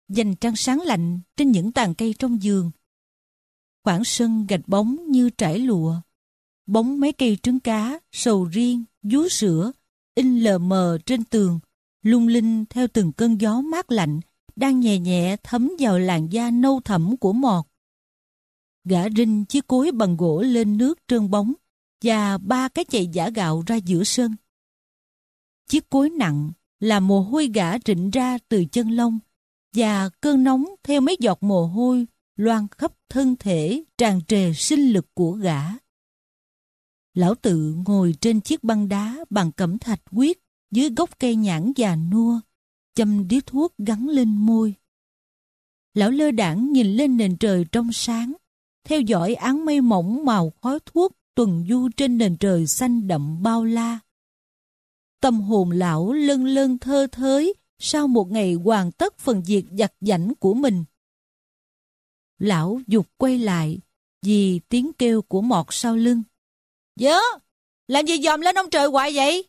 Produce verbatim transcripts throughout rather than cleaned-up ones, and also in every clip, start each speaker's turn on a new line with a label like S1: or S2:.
S1: dành trăng sáng lạnh trên những tàn cây trong vườn. Khoảng sân gạch bóng như trải lụa. Bóng mấy cây trứng cá, sầu riêng, vú sữa, in lờ mờ trên tường, lung linh theo từng cơn gió mát lạnh, đang nhẹ nhẹ thấm vào làn da nâu thẫm của Mọt. Gã rinh chiếc cối bằng gỗ lên nước trơn bóng, và ba cái chày giã gạo ra giữa sân. Chiếc cối nặng là mồ hôi gã rịn ra từ chân lông, và cơn nóng theo mấy giọt mồ hôi loang khắp thân thể tràn trề sinh lực của gã. Lão Tự ngồi trên chiếc băng đá bằng cẩm thạch huyết dưới gốc cây nhãn già nua, châm điếu thuốc gắn lên môi. Lão lơ đãng nhìn lên nền trời trong sáng, theo dõi áng mây mỏng màu khói thuốc tuần du trên nền trời xanh đậm bao la. Tâm hồn lão lân lân thơ thới sau một ngày hoàn tất phần việc vặt vãnh của mình. Lão giục quay lại vì tiếng kêu của Mọt sau lưng. Dớ, làm gì dòm lên ông trời hoài vậy?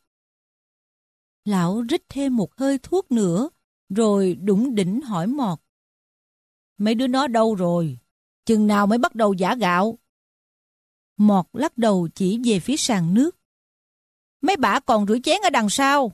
S1: Lão rít thêm một hơi thuốc nữa, rồi đủng đỉnh hỏi Mọt. Mấy đứa nó đâu rồi? Chừng nào mới bắt đầu giã gạo? Mọt lắc đầu chỉ về phía sàn nước. Mấy bả còn rửa chén ở đằng sau.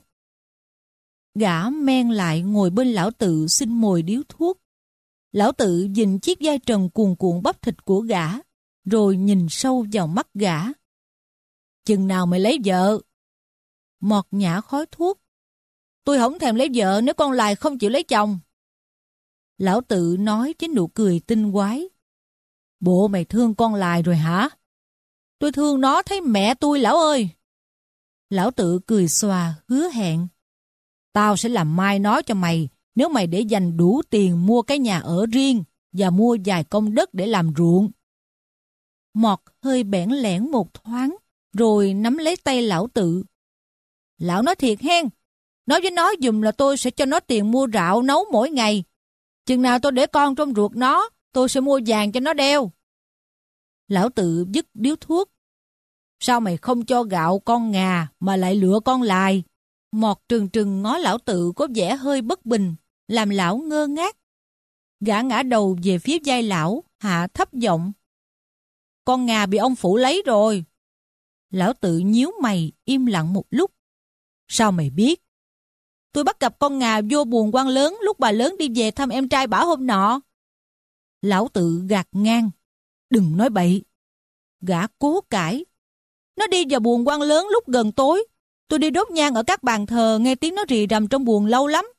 S1: Gã men lại ngồi bên lão Tự xin mồi điếu thuốc. Lão Tự nhìn chiếc vai trần cuồn cuộn bắp thịt của gã, rồi nhìn sâu vào mắt gã. Chừng nào mày lấy vợ? Mọt nhả khói thuốc. Tôi không thèm lấy vợ nếu con Lài không chịu lấy chồng. Lão Tự nói với nụ cười tinh quái. Bộ mày thương con Lài rồi hả? Tôi thương nó thấy mẹ tôi lão ơi. Lão Tự cười xòa hứa hẹn. Tao sẽ làm mai nói cho mày nếu mày để dành đủ tiền mua cái nhà ở riêng và mua vài công đất để làm ruộng. Mọt hơi bẽn lẽn một thoáng, rồi nắm lấy tay lão Tự. Lão nói thiệt hen, nói với nó dùm là tôi sẽ cho nó tiền mua rạo nấu mỗi ngày. Chừng nào tôi để con trong ruột nó, tôi sẽ mua vàng cho nó đeo. Lão Tự dứt điếu thuốc. Sao mày không cho gạo con Ngà mà lại lựa con Lài? Mọt trừng trừng ngó lão Tự có vẻ hơi bất bình, làm lão ngơ ngác. Gã ngã đầu về phía vai lão, hạ thấp giọng. Con Ngà bị ông Phủ lấy rồi. Lão Tự nhíu mày, im lặng một lúc. Sao mày biết? Tôi bắt gặp con Ngà vô buồng quan lớn lúc bà lớn đi về thăm em trai bả hôm nọ. Lão Tự gạt ngang. Đừng nói bậy. Gã cố cãi. Nó đi vào buồng quan lớn lúc gần tối. Tôi đi đốt nhang ở các bàn thờ, nghe tiếng nó rì rầm trong buồng lâu lắm.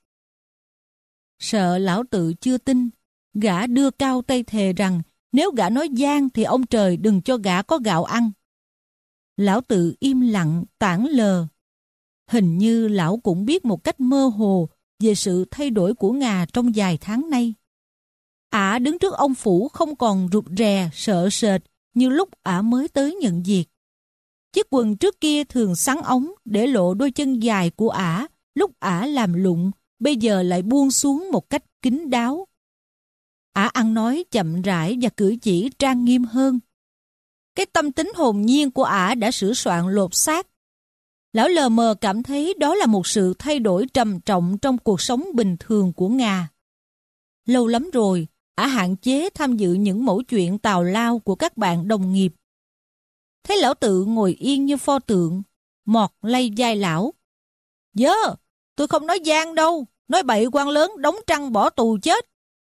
S1: Sợ lão Tự chưa tin, gã đưa cao tay thề rằng nếu gã nói gian thì ông trời đừng cho gã có gạo ăn. Lão Tự im lặng, tản lờ. Hình như lão cũng biết một cách mơ hồ về sự thay đổi của Ngà trong vài tháng nay. Ả đứng trước ông Phủ không còn rụt rè, sợ sệt như lúc ả mới tới nhận việc. Chiếc quần trước kia thường xắn ống để lộ đôi chân dài của ả lúc ả làm lụng, bây giờ lại buông xuống một cách kín đáo. Ả ăn nói chậm rãi và cử chỉ trang nghiêm hơn. Cái tâm tính hồn nhiên của ả đã sửa soạn lột xác. Lão lờ mờ cảm thấy đó là một sự thay đổi trầm trọng trong cuộc sống bình thường của Ngà. Lâu lắm rồi, ả hạn chế tham dự những mẩu chuyện tào lao của các bạn đồng nghiệp. Thấy lão Tự ngồi yên như pho tượng, Mọt lay vai lão. Dớ, tôi không nói gian đâu, nói bậy quan lớn đóng trăng bỏ tù chết.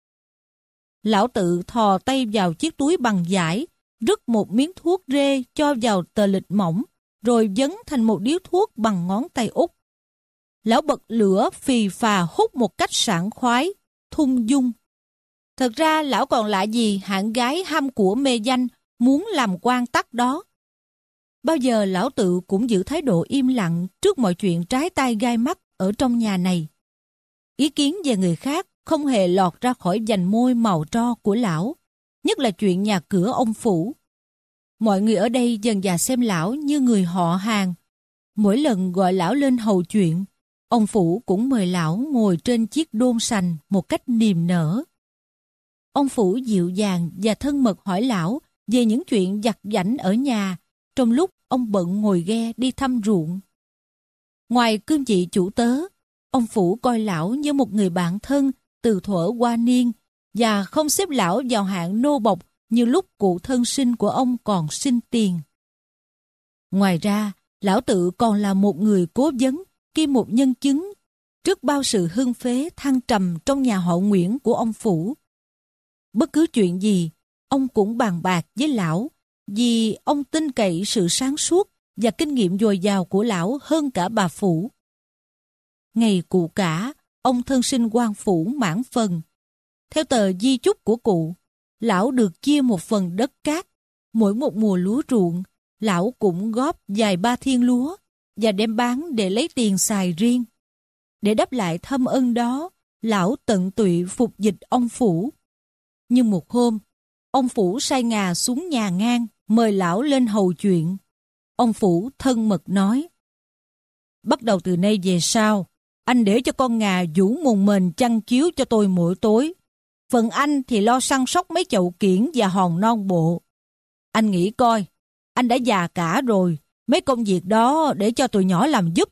S1: Lão Tự thò tay vào chiếc túi bằng vải, rứt một miếng thuốc rê cho vào tờ lịch mỏng, rồi dấn thành một điếu thuốc bằng ngón tay út. Lão bật lửa phì phà hút một cách sảng khoái, thung dung. Thật ra lão còn lạ gì hạng gái ham của mê danh, muốn làm quan tắc đó. Bao giờ lão Tự cũng giữ thái độ im lặng trước mọi chuyện trái tai gai mắt ở trong nhà này. Ý kiến về người khác không hề lọt ra khỏi vành môi màu tro của lão, nhất là chuyện nhà cửa ông Phủ. Mọi người ở đây dần dà xem lão như người họ hàng. Mỗi lần gọi lão lên hầu chuyện, ông Phủ cũng mời lão ngồi trên chiếc đôn sành một cách niềm nở. Ông Phủ dịu dàng và thân mật hỏi lão về những chuyện vặt vãnh ở nhà, trong lúc ông bận ngồi ghe đi thăm ruộng. Ngoài cương vị chủ tớ, ông Phủ coi lão như một người bạn thân từ thuở qua niên và không xếp lão vào hạng nô bộc như lúc cụ thân sinh của ông còn sinh tiền. Ngoài ra, lão tự còn là một người cố vấn kiêm một nhân chứng trước bao sự hưng phế thăng trầm trong nhà họ Nguyễn của ông Phủ. Bất cứ chuyện gì, ông cũng bàn bạc với lão vì ông tin cậy sự sáng suốt và kinh nghiệm dồi dào của lão hơn cả bà Phủ. Ngày cụ cả, ông thân sinh quan phủ mãn phần. Theo tờ di chúc của cụ, lão được chia một phần đất cát. Mỗi một mùa lúa ruộng, lão cũng góp vài ba thiên lúa và đem bán để lấy tiền xài riêng. Để đáp lại thâm ơn đó, lão tận tụy phục dịch ông Phủ. Nhưng một hôm, ông Phủ sai ngà xuống nhà ngang, mời lão lên hầu chuyện. Ông Phủ thân mật nói: "Bắt đầu từ nay về sau, anh để cho con ngà vũ mùng mền chăn chiếu cho tôi mỗi tối. Phần anh thì lo săn sóc mấy chậu kiển và hòn non bộ. Anh nghĩ coi, anh đã già cả rồi, mấy công việc đó để cho tụi nhỏ làm giúp."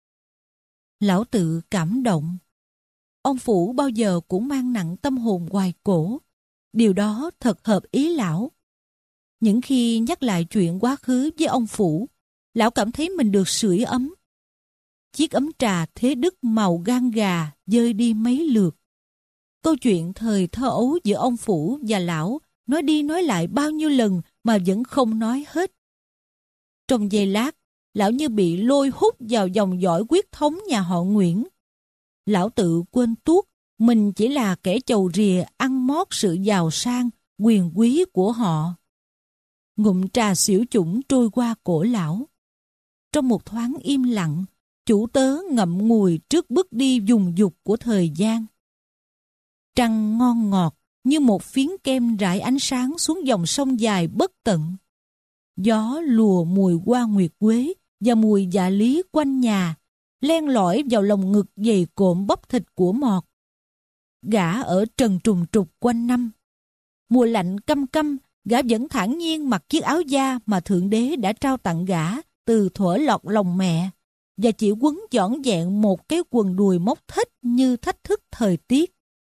S1: Lão tự cảm động. Ông Phủ bao giờ cũng mang nặng tâm hồn hoài cổ. Điều đó thật hợp ý lão. Những khi nhắc lại chuyện quá khứ với ông Phủ, lão cảm thấy mình được sưởi ấm. Chiếc ấm trà thế đức màu gan gà dơi đi mấy lượt. Câu chuyện thời thơ ấu giữa ông Phủ và lão nói đi nói lại bao nhiêu lần mà vẫn không nói hết. Trong giây lát, lão như bị lôi hút vào dòng dõi quyết thống nhà họ Nguyễn. Lão tự quên tuốt mình chỉ là kẻ chầu rìa ăn mót sự giàu sang, quyền quý của họ. Ngụm trà xỉu chủng trôi qua cổ lão. Trong một thoáng im lặng, chủ tớ ngậm ngùi trước bước đi dùng dục của thời gian. Trăng ngon ngọt như một phiến kem rải ánh sáng xuống dòng sông dài bất tận. Gió lùa mùi hoa nguyệt quế và mùi dạ lý quanh nhà, len lỏi vào lồng ngực dày cộm bắp thịt của Mọt. Gã ở trần trùng trục quanh năm. Mùa lạnh căm căm, gã vẫn thản nhiên mặc chiếc áo da mà Thượng Đế đã trao tặng gã từ thuở lọt lòng mẹ, và chỉ quấn dõn dẹn một cái quần đùi móc thếch như thách thức thời tiết.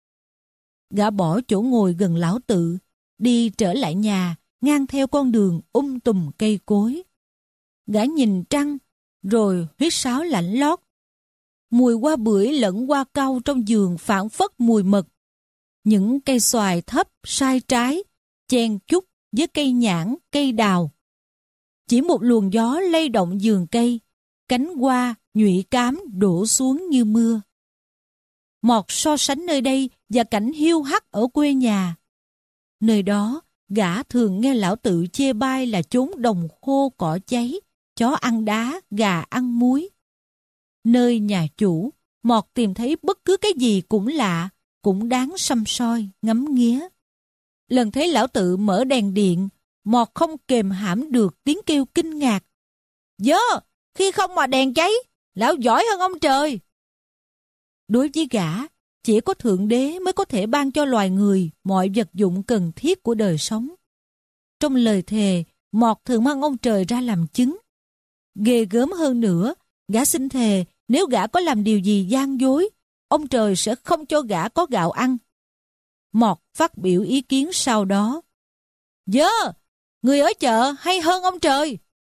S1: Gã bỏ chỗ ngồi gần lão tự, đi trở lại nhà, ngang theo con đường um tùm cây cối. Gã nhìn trăng, rồi huýt sáo lạnh lót. Mùi hoa bưởi lẫn hoa cau trong vườn phảng phất mùi mật. Những cây xoài thấp sai trái, chen chúc với cây nhãn, cây đào. Chỉ một luồng gió lay động vườn cây, cánh hoa, nhụy cám đổ xuống như mưa. Mọt so sánh nơi đây và cảnh hiu hắt ở quê nhà. Nơi đó, gã thường nghe lão tự chê bai là chốn đồng khô cỏ cháy, chó ăn đá, gà ăn muối. Nơi nhà chủ, Mọt tìm thấy bất cứ cái gì cũng lạ, cũng đáng săm soi, ngắm nghía. Lần thấy lão tự mở đèn điện, Mọt không kềm hãm được tiếng kêu kinh ngạc. "Dơ, khi không mà đèn cháy, lão giỏi hơn ông trời." Đối với gã, chỉ có Thượng Đế mới có thể ban cho loài người mọi vật dụng cần thiết của đời sống. Trong lời thề, Mọt thường mang ông trời ra làm chứng. Ghê gớm hơn nữa, gã xin thề nếu gã có làm điều gì gian dối, ông trời sẽ không cho gã có gạo ăn. Mọt phát biểu ý kiến sau đó. "Dơ, người ở chợ hay hơn ông trời."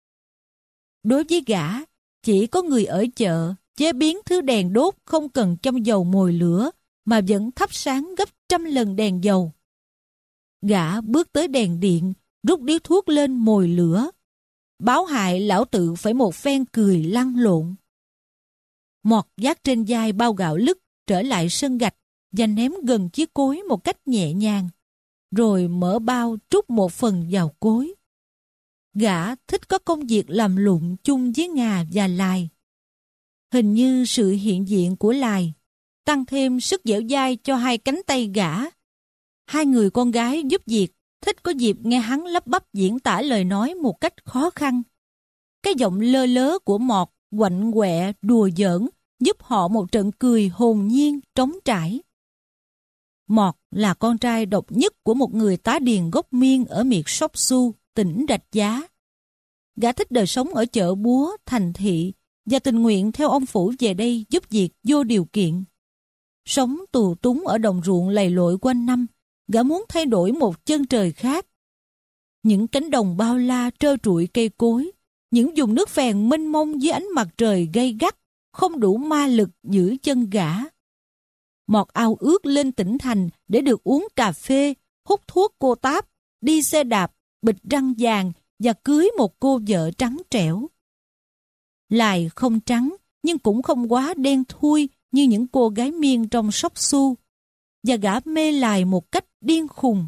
S1: Đối với gã, chỉ có người ở chợ chế biến thứ đèn đốt không cần châm dầu mồi lửa mà vẫn thắp sáng gấp trăm lần đèn dầu. Gã bước tới đèn điện, rút điếu thuốc lên mồi lửa. Báo hại lão tự phải một phen cười lăn lộn. Mọt vác trên vai bao gạo lứt trở lại sân gạch và ném gần chiếc cối một cách nhẹ nhàng, rồi mở bao trút một phần vào cối. Gã thích có công việc làm lụng chung với ngà và lài. Hình như sự hiện diện của lài tăng thêm sức dẻo dai cho hai cánh tay gã. Hai người con gái giúp việc thích có dịp nghe hắn lắp bắp diễn tả lời nói một cách khó khăn. Cái giọng lơ lớ của Mọt quạnh quẹ đùa giỡn giúp họ một trận cười hồn nhiên trống trải. Mọt là con trai độc nhất của một người tá điền gốc Miên ở miệt Sóc Su, tỉnh Rạch Giá. Gã thích đời sống ở chợ búa, thành thị và tình nguyện theo ông Phủ về đây giúp việc vô điều kiện. Sống tù túng ở đồng ruộng lầy lội quanh năm, gã muốn thay đổi một chân trời khác. Những cánh đồng bao la trơ trụi cây cối, những vùng nước phèn mênh mông dưới ánh mặt trời gay gắt, không đủ ma lực giữ chân gã. Mọt ao ước lên tỉnh thành để được uống cà phê, hút thuốc cô táp, đi xe đạp, bịt răng vàng và cưới một cô vợ trắng trẻo. Lài không trắng, nhưng cũng không quá đen thui như những cô gái miên trong Sóc Su, và gã mê lài một cách điên khùng.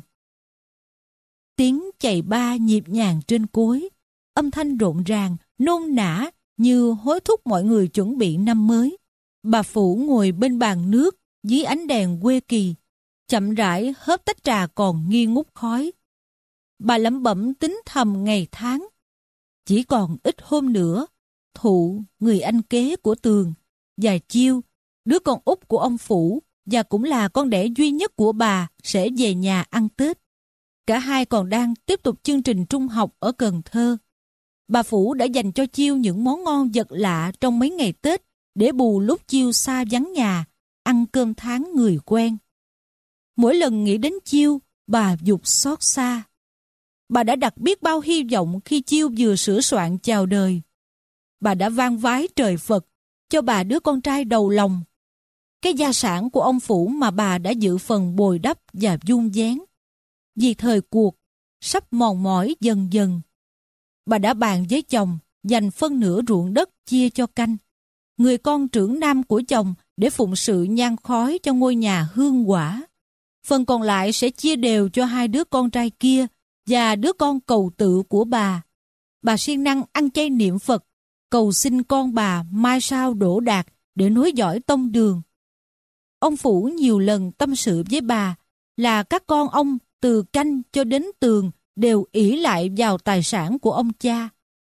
S1: Tiếng chày ba nhịp nhàng trên cối, âm thanh rộn ràng, nôn nã như hối thúc mọi người chuẩn bị năm mới. Bà Phủ ngồi bên bàn nước dưới ánh đèn quê kỳ, chậm rãi hớp tách trà còn nghi ngút khói. Bà lẩm bẩm tính thầm ngày tháng. Chỉ còn ít hôm nữa, Thụ, người anh kế của Tường, và Chiêu, đứa con út của ông Phủ và cũng là con đẻ duy nhất của bà, sẽ về nhà ăn Tết. Cả hai còn đang tiếp tục chương trình trung học ở Cần Thơ. Bà Phủ đã dành cho Chiêu những món ngon vật lạ trong mấy ngày Tết để bù lúc Chiêu xa vắng nhà, ăn cơm tháng người quen. Mỗi lần nghĩ đến Chiêu, bà dục xót xa. Bà đã đặt biết bao hy vọng khi Chiêu vừa sửa soạn chào đời. Bà đã vang vái trời Phật cho bà đứa con trai đầu lòng, cái gia sản của ông Phủ mà bà đã dự phần bồi đắp và vun vén. Vì thời cuộc sắp mòn mỏi dần dần, bà đã bàn với chồng dành phân nửa ruộng đất chia cho Canh, người con trưởng nam của chồng, để phụng sự nhang khói cho ngôi nhà hương quả. Phần còn lại sẽ chia đều cho hai đứa con trai kia và đứa con cầu tự của bà. Bà siêng năng ăn chay niệm Phật, cầu xin con bà mai sau đỗ đạt để nối dõi tông đường. Ông Phủ nhiều lần tâm sự với bà là các con ông từ Canh cho đến Tường đều ỷ lại vào tài sản của ông cha.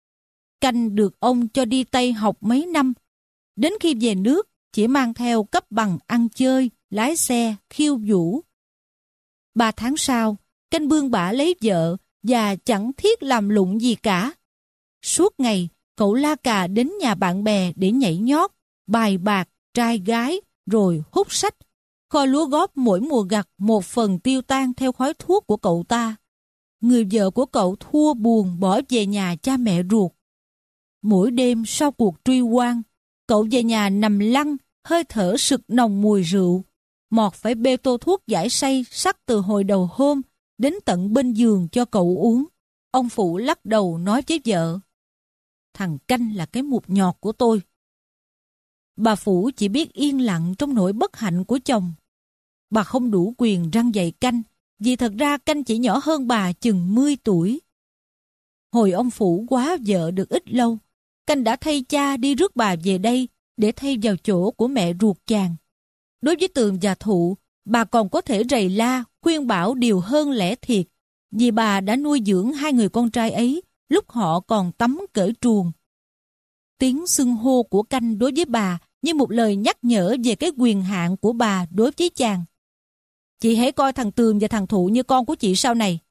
S1: Canh được ông cho đi Tây học mấy năm, đến khi về nước chỉ mang theo cấp bằng ăn chơi, lái xe, khiêu vũ. Ba tháng sau, Canh bươn bả lấy vợ và chẳng thiết làm lụng gì cả. Suốt ngày, cậu la cà đến nhà bạn bè để nhảy nhót, bài bạc, trai gái, rồi hút sách. Kho lúa góp mỗi mùa gặt một phần tiêu tan theo khói thuốc của cậu ta. Người vợ của cậu thua buồn bỏ về nhà cha mẹ ruột. Mỗi đêm sau cuộc truy oan, cậu về nhà nằm lăn, hơi thở sực nồng mùi rượu. Mọt phải bê tô thuốc giải say sắc từ hồi đầu hôm đến tận bên giường cho cậu uống. Ông Phụ lắc đầu nói với vợ: "Thằng Canh là cái mụt nhọt của tôi." Bà Phủ chỉ biết yên lặng trong nỗi bất hạnh của chồng. Bà không đủ quyền răn dạy Canh, vì thật ra Canh chỉ nhỏ hơn bà chừng mười tuổi. Hồi ông Phủ quá vợ được ít lâu, Canh đã thay cha đi rước bà về đây để thay vào chỗ của mẹ ruột chàng. Đối với Tường và Thụ, bà còn có thể rầy la, khuyên bảo điều hơn lẽ thiệt, vì bà đã nuôi dưỡng hai người con trai ấy lúc họ còn tắm cởi truồng. Tiếng xưng hô của Canh đối với bà như một lời nhắc nhở về cái quyền hạn của bà đối với chàng. "Chị hãy coi thằng Tường và thằng Thụ như con của chị sau này."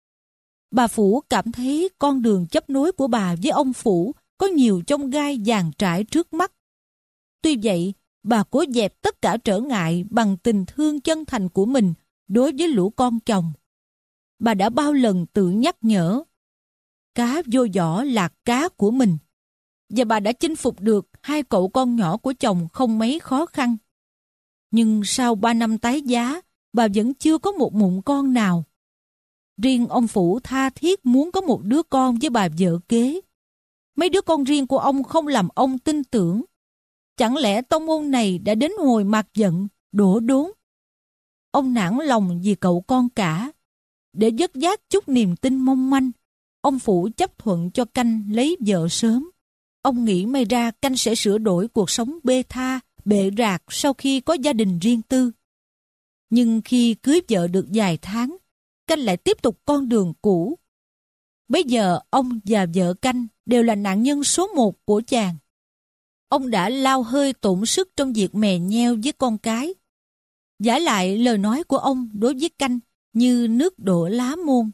S1: Bà Phủ cảm thấy con đường chấp nối của bà với ông Phủ có nhiều chông gai dàn trải trước mắt. Tuy vậy, bà cố dẹp tất cả trở ngại bằng tình thương chân thành của mình đối với lũ con chồng. Bà đã bao lần tự nhắc nhở, cá vô giỏ là cá của mình, và bà đã chinh phục được hai cậu con nhỏ của chồng không mấy khó khăn. Nhưng sau ba năm tái giá, bà vẫn chưa có một mụn con nào. Riêng ông Phủ tha thiết muốn có một đứa con với bà vợ kế. Mấy đứa con riêng của ông không làm ông tin tưởng. Chẳng lẽ tông môn này đã đến hồi mạt giận, đổ đốn? Ông nản lòng vì cậu con cả. Để dứt giác chút niềm tin mong manh, ông Phủ chấp thuận cho Canh lấy vợ sớm. Ông nghĩ may ra Canh sẽ sửa đổi cuộc sống bê tha, bệ rạc sau khi có gia đình riêng tư. Nhưng khi cưới vợ được vài tháng, Canh lại tiếp tục con đường cũ. Bây giờ ông và vợ Canh đều là nạn nhân số một của chàng. Ông đã lao hơi tổn sức trong việc mè nheo với con cái. Vả lại lời nói của ông đối với Canh như nước đổ lá môn.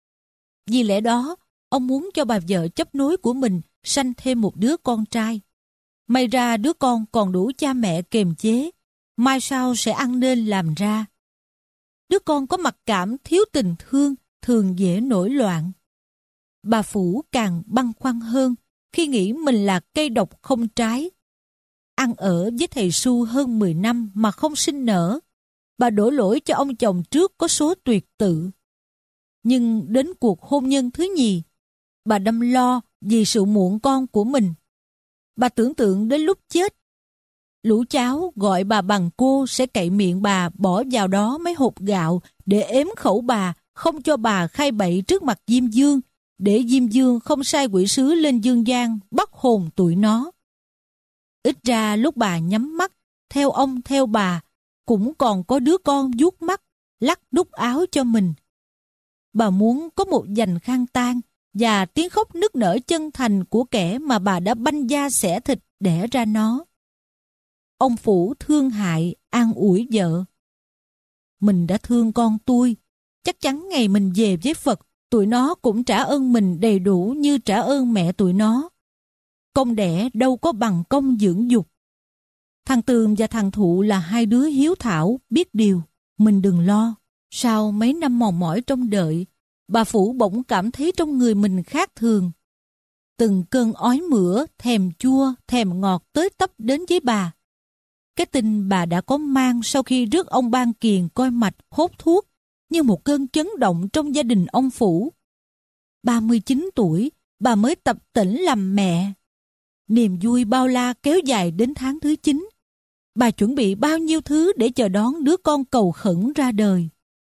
S1: Vì lẽ đó, ông muốn cho bà vợ chấp nối của mình sanh thêm một đứa con trai. May ra đứa con còn đủ cha mẹ kềm chế, mai sau sẽ ăn nên làm ra. Đứa con có mặc cảm thiếu tình thương thường dễ nổi loạn. Bà Phủ càng băn khoăn hơn khi nghĩ mình là cây độc không trái. Ăn ở với thầy Su hơn mười năm mà không sinh nở. Bà đổ lỗi cho ông chồng trước có số tuyệt tự. Nhưng đến cuộc hôn nhân thứ nhì, bà đâm lo vì sự muộn con của mình. Bà tưởng tượng đến lúc chết, lũ cháu gọi bà bằng cô sẽ cậy miệng bà bỏ vào đó mấy hột gạo để ếm khẩu bà, không cho bà khai bậy trước mặt Diêm Dương, để Diêm Dương không sai quỷ sứ lên dương gian bắt hồn tụi nó. Ít ra lúc bà nhắm mắt, theo ông theo bà, cũng còn có đứa con vuốt mắt, lắc đút áo cho mình. Bà muốn có một dành khang tang và tiếng khóc nức nở chân thành của kẻ mà bà đã banh da xẻ thịt đẻ ra nó. Ông Phủ thương hại, an ủi vợ. Mình đã thương con tôi, chắc chắn ngày mình về với Phật, tụi nó cũng trả ơn mình đầy đủ như trả ơn mẹ tụi nó. Công đẻ đâu có bằng công dưỡng dục. Thằng Tường và thằng Thụ là hai đứa hiếu thảo, biết điều, mình đừng lo. Sau mấy năm mòn mỏi trông đợi, bà Phủ bỗng cảm thấy trong người mình khác thường. Từng cơn ói mửa, thèm chua, thèm ngọt tới tấp đến với bà. Cái tin bà đã có mang sau khi rước ông Ban Kiền coi mạch hốt thuốc như một cơn chấn động trong gia đình ông Phủ. ba mươi chín tuổi, bà mới tập tễnh làm mẹ. Niềm vui bao la kéo dài đến tháng thứ chín. Bà chuẩn bị bao nhiêu thứ để chờ đón đứa con cầu khẩn ra đời.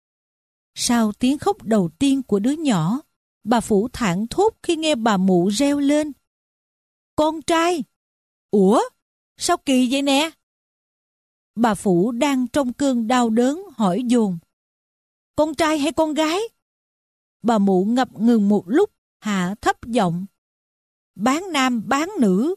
S1: Sau tiếng khóc đầu tiên của đứa nhỏ, bà Phủ thảng thốt khi nghe bà mụ reo lên. Con trai! Ủa? Sao kỳ vậy nè? Bà Phủ đang trong cơn đau đớn hỏi dồn. Con trai hay con gái? Bà mụ ngập ngừng một lúc, hạ thấp giọng. Bán nam bán nữ.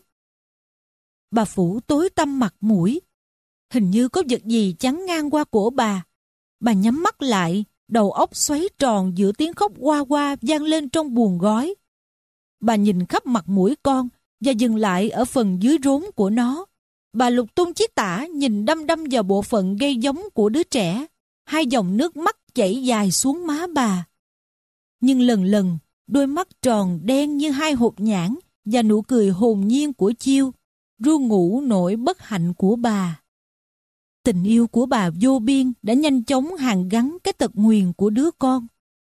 S1: Bà Phủ tối tăm mặt mũi. Hình như có vật gì chắn ngang qua cổ bà. Bà nhắm mắt lại, đầu óc xoáy tròn giữa tiếng khóc hoa hoa vang lên trong buồng gói. Bà nhìn khắp mặt mũi con và dừng lại ở phần dưới rốn của nó. Bà lục tung chiếc tả nhìn đăm đăm vào bộ phận gây giống của đứa trẻ. Hai dòng nước mắt chảy dài xuống má bà. Nhưng lần lần, đôi mắt tròn đen như hai hột nhãn và nụ cười hồn nhiên của Chiêu ru ngủ nỗi bất hạnh của bà. Tình yêu của bà vô biên đã nhanh chóng hàn gắn cái tật nguyền của đứa con.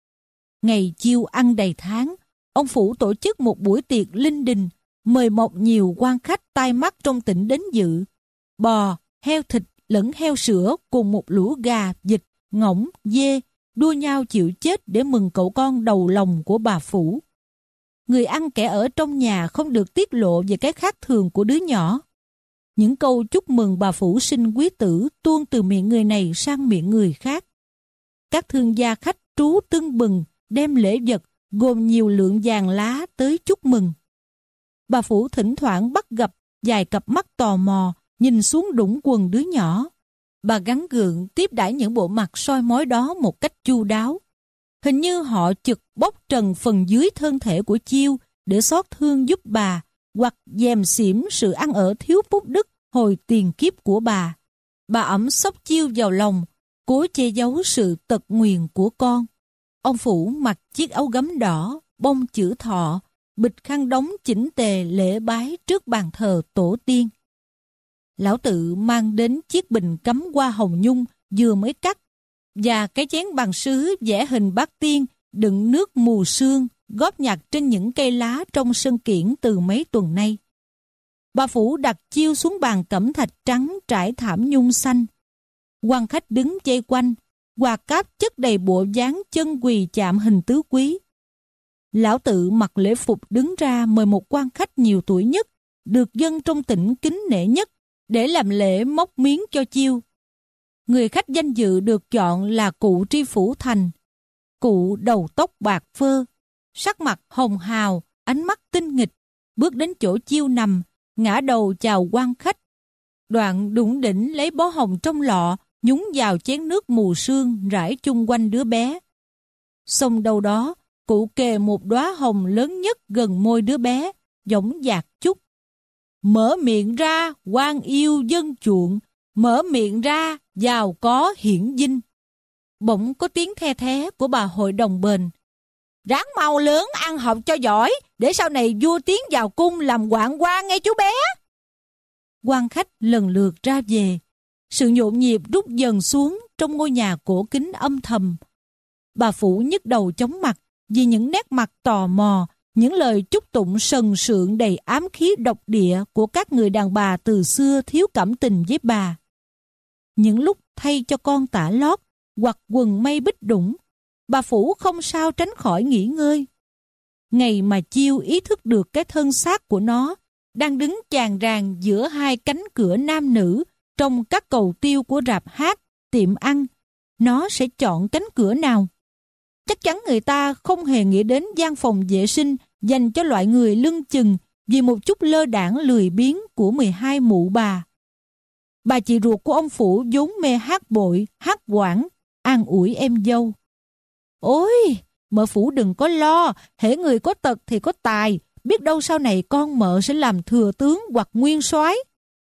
S1: Ngày Chiêu ăn đầy tháng, ông Phủ tổ chức một buổi tiệc linh đình, mời mọc nhiều quan khách tai mắt trong tỉnh đến dự. Bò, heo thịt lẫn heo sữa cùng một lũ gà, vịt, ngỗng, dê đua nhau chịu chết để mừng cậu con đầu lòng của bà Phủ. Người ăn kẻ ở trong nhà không được tiết lộ về cái khác thường của đứa nhỏ. Những câu chúc mừng bà Phủ sinh quý tử tuôn từ miệng người này sang miệng người khác. Các thương gia khách trú tưng bừng đem lễ vật gồm nhiều lượng vàng lá tới chúc mừng. Bà Phủ thỉnh thoảng bắt gặp vài cặp mắt tò mò nhìn xuống đũng quần đứa nhỏ. Bà gắng gượng tiếp đãi những bộ mặt soi mói đó một cách chu đáo. Hình như họ chực bóc trần phần dưới thân thể của Chiêu để xót thương giúp bà, hoặc dèm xỉm sự ăn ở thiếu phúc đức hồi tiền kiếp của bà. Bà ẵm xốc Chiêu vào lòng, cố che giấu sự tật nguyền của con. Ông Phủ mặc chiếc áo gấm đỏ, bông chữ thọ, bịch khăn đóng chỉnh tề lễ bái trước bàn thờ tổ tiên. Lão Tự mang đến chiếc bình cắm hoa hồng nhung vừa mới cắt, và cái chén bằng sứ vẽ hình bát tiên đựng nước mù sương góp nhặt trên những cây lá trong sân kiển từ mấy tuần nay. Bà Phủ đặt Chiêu xuống bàn cẩm thạch trắng trải thảm nhung xanh. Quan khách đứng vây quanh, quà cáp chất đầy bộ dáng chân quỳ chạm hình tứ quý. Lão Tự mặc lễ phục đứng ra mời một quan khách nhiều tuổi nhất, được dân trong tỉnh kính nể nhất, để làm lễ móc miếng cho Chiêu. Người khách danh dự được chọn là cụ Tri Phủ Thành. Cụ đầu tóc bạc phơ, sắc mặt hồng hào, ánh mắt tinh nghịch, bước đến chỗ Chiêu nằm, ngã đầu chào quan khách. Đoạn đủng đỉnh lấy bó hồng trong lọ, nhúng vào chén nước mù sương rải chung quanh đứa bé. Xong đâu đó, cụ kề một đóa hồng lớn nhất gần môi đứa bé, giọng dạc chúc. Mở miệng ra, quan yêu dân chuộng, mở miệng ra, giàu có hiển vinh. Bỗng có tiếng the thé của bà hội đồng bền. Ráng mau lớn ăn học cho giỏi, để sau này vua tiến vào cung làm hoạn quan nghe chú bé. Quan khách lần lượt ra về. Sự nhộn nhịp rút dần xuống trong ngôi nhà cổ kính âm thầm. Bà Phủ nhức đầu chóng mặt vì những nét mặt tò mò, những lời chúc tụng sần sượng đầy ám khí độc địa của các người đàn bà từ xưa thiếu cảm tình với bà. Những lúc thay cho con tả lót hoặc quần mây bích đũng, bà Phủ không sao tránh khỏi nghỉ ngơi. Ngày mà Chiêu ý thức được cái thân xác của nó đang đứng chàng ràng giữa hai cánh cửa nam nữ trong các cầu tiêu của rạp hát, tiệm ăn, nó sẽ chọn cánh cửa nào? Chắc chắn người ta không hề nghĩ đến gian phòng vệ sinh dành cho loại người lưng chừng vì một chút lơ đãng lười biếng của mười hai mụ bà. Bà chị ruột của ông Phủ vốn mê hát bội, hát quảng, an ủi em dâu. Ôi, mợ Phủ đừng có lo, hễ người có tật thì có tài, biết đâu sau này con mợ sẽ làm thừa tướng hoặc nguyên soái.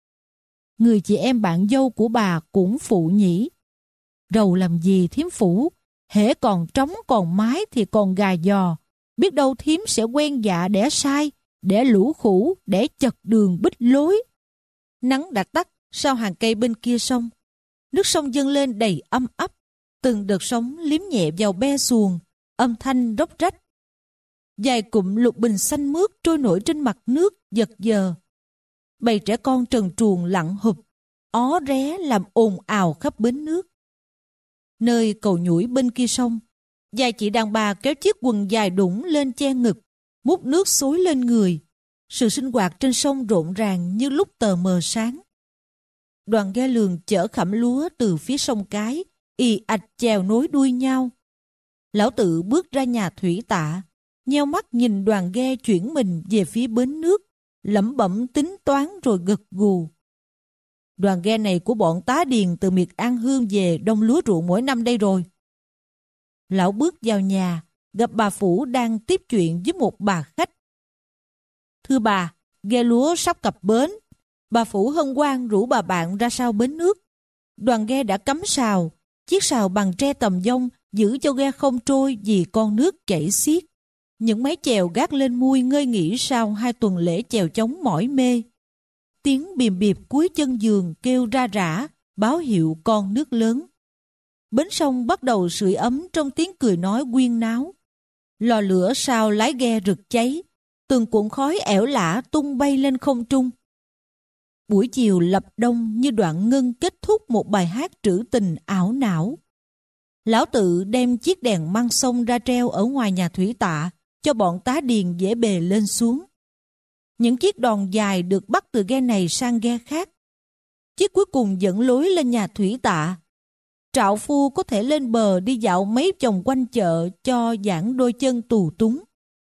S1: Người chị em bạn dâu của bà cũng phụ nhỉ. Rầu làm gì thím Phủ, hễ còn trống còn mái thì còn gà giò, biết đâu thím sẽ quen dạ đẻ sai, đẻ lũ khủ, đẻ chật đường bích lối. Nắng đã tắt sau hàng cây bên kia sông. Nước sông dâng lên đầy âm ấp, từng đợt sóng liếm nhẹ vào be xuồng, âm thanh róc rách. Vài cụm lục bình xanh mướt trôi nổi trên mặt nước giật giờ. Bầy trẻ con trần truồng lặn hụp, ó ré làm ồn ào khắp bến nước. Nơi cầu nhủi bên kia sông, vài chị đàn bà kéo chiếc quần dài đũng lên che ngực, múc nước xối lên người. Sự sinh hoạt trên sông rộn ràng như lúc tờ mờ sáng. Đoàn ghe lường chở khẩm lúa từ phía sông Cái, ì ạch chèo nối đuôi nhau. Lão Tự bước ra nhà thủy tạ, nheo mắt nhìn đoàn ghe chuyển mình về phía bến nước, lẩm bẩm tính toán rồi gật gù. Đoàn ghe này của bọn tá điền từ miệt An Hương về đông lúa ruộng mỗi năm đây rồi. Lão bước vào nhà, gặp bà Phủ đang tiếp chuyện với một bà khách. Thưa bà, ghe lúa sắp cập bến. Bà Phủ hân hoan rủ bà bạn ra sau bến nước. Đoàn ghe đã cắm sào, chiếc sào bằng tre tầm dông giữ cho ghe không trôi vì con nước chảy xiết. Những mái chèo gác lên mui ngơi nghỉ sau hai tuần lễ chèo chống mỏi mê. Tiếng bìm bịp cuối chân giường kêu ra rã, báo hiệu con nước lớn. Bến sông bắt đầu sưởi ấm trong tiếng cười nói huyên náo. Lò lửa sau lái ghe rực cháy, từng cuộn khói ẻo lả tung bay lên không trung. Buổi chiều lập đông như đoạn ngân kết thúc một bài hát trữ tình ảo não. Lão Tự đem chiếc đèn măng sông ra treo ở ngoài nhà thủy tạ cho bọn tá điền dễ bề lên xuống. Những chiếc đòn dài được bắt từ ghe này sang ghe khác. Chiếc cuối cùng dẫn lối lên nhà thủy tạ. Trạo phu có thể lên bờ đi dạo mấy vòng quanh chợ cho giãn đôi chân tù túng.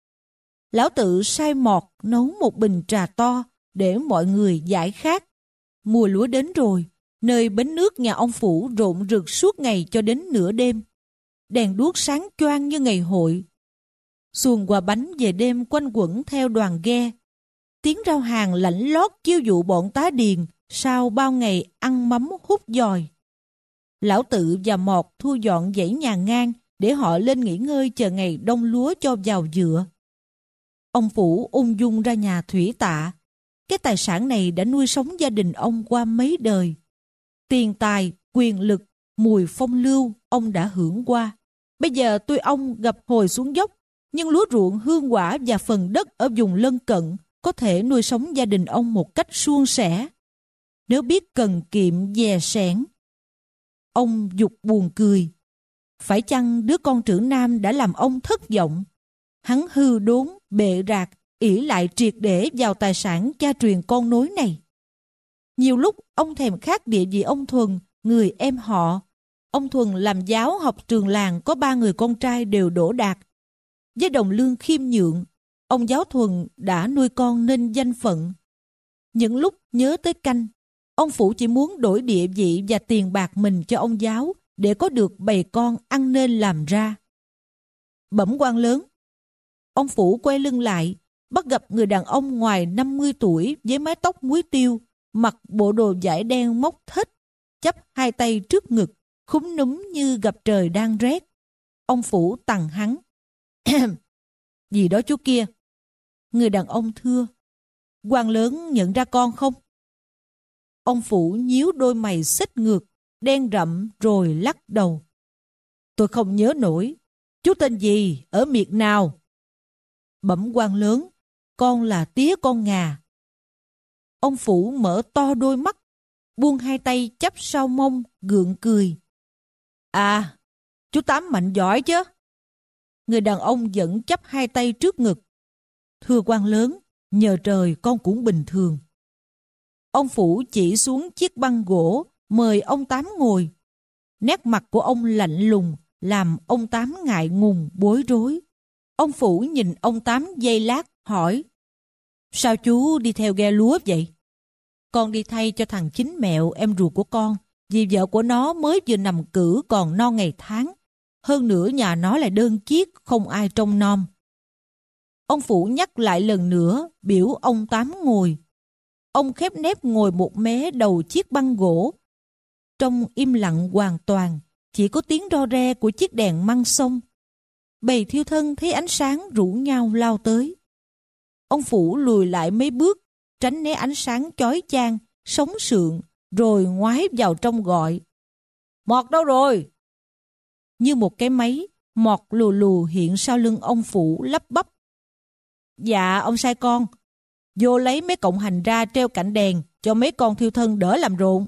S1: Lão Tự sai mọt nấu một bình trà to để mọi người giải khát. Mùa lúa đến rồi, nơi bến nước nhà ông Phủ rộn rực suốt ngày cho đến nửa đêm. Đèn đuốc sáng choang như ngày hội. Xuồng quà bánh về đêm quanh quẩn theo đoàn ghe. Tiếng rao hàng lạnh lót chiêu dụ bọn tá điền sau bao ngày ăn mắm hút dòi. Lão Tự và Mọt thu dọn dãy nhà ngang để họ lên nghỉ ngơi chờ ngày đông lúa cho vào dựa. Ông Phủ ung dung ra nhà thủy tạ. Cái tài sản này đã nuôi sống gia đình ông qua mấy đời. Tiền tài, quyền lực, mùi phong lưu ông đã hưởng qua. Bây giờ tuy ông gặp hồi xuống dốc, nhưng lúa ruộng, hương quả và phần đất ở vùng lân cận có thể nuôi sống gia đình ông một cách suôn sẻ. Nếu biết cần kiệm dè sẻn. Ông dục buồn cười. Phải chăng đứa con trưởng nam đã làm ông thất vọng? Hắn hư đốn, bệ rạc, ỷ lại triệt để vào tài sản cha truyền con nối này. Nhiều lúc ông thèm khát địa vị ông Thuần, người em họ. Ông Thuần làm giáo học trường làng có ba người con trai đều đỗ đạt. Với đồng lương khiêm nhượng, ông giáo Thuần đã nuôi con nên danh phận. Những lúc nhớ tới canh, ông Phủ chỉ muốn đổi địa vị và tiền bạc mình cho ông giáo để có được bầy con ăn nên làm ra. Bẩm quan lớn. Ông Phủ quay lưng lại, bắt gặp người đàn ông ngoài năm mươi tuổi với mái tóc muối tiêu, mặc bộ đồ vải đen móc thết, chắp hai tay trước ngực, khúm núm như gặp trời đang rét. Ông Phủ tằng hắn. Gì đó chú kia? Người đàn ông thưa. Quan lớn nhận ra con không? Ông Phủ nhíu đôi mày xích ngược, đen rậm rồi lắc đầu. Tôi không nhớ nổi. Chú tên gì? Ở miệt nào? Bẩm quan lớn, con là tía con Ngà. Ông Phủ mở to đôi mắt, buông hai tay chắp sau mông, gượng cười. À, chú Tám mạnh giỏi chứ. Người đàn ông vẫn chắp hai tay trước ngực. Thưa quan lớn, nhờ trời con cũng bình thường. Ông Phủ chỉ xuống chiếc băng gỗ, mời ông Tám ngồi. Nét mặt của ông lạnh lùng, làm ông Tám ngại ngùng bối rối. Ông Phủ nhìn ông Tám giây lát, hỏi. Sao chú đi theo ghe lúa vậy? Con đi thay cho thằng Chính Mẹo, em ruột của con, vì vợ của nó mới vừa nằm cử còn non ngày tháng. Hơn nữa nhà nó lại đơn chiếc, không ai trông nom. Ông Phủ nhắc lại lần nữa, biểu ông Tám ngồi. Ông khép nép ngồi một mé đầu chiếc băng gỗ. Trong im lặng hoàn toàn, chỉ có tiếng ro re của chiếc đèn măng sông. Bầy thiêu thân thấy ánh sáng rủ nhau lao tới. Ông Phủ lùi lại mấy bước, tránh né ánh sáng chói chang, sống sượng, rồi ngoái vào trong gọi. Mọt đâu rồi? Như một cái máy, Mọt lù lù hiện sau lưng ông Phủ lắp bắp. Dạ, ông sai con. Vô lấy mấy cọng hành ra treo cạnh đèn, cho mấy con thiêu thân đỡ làm rộn.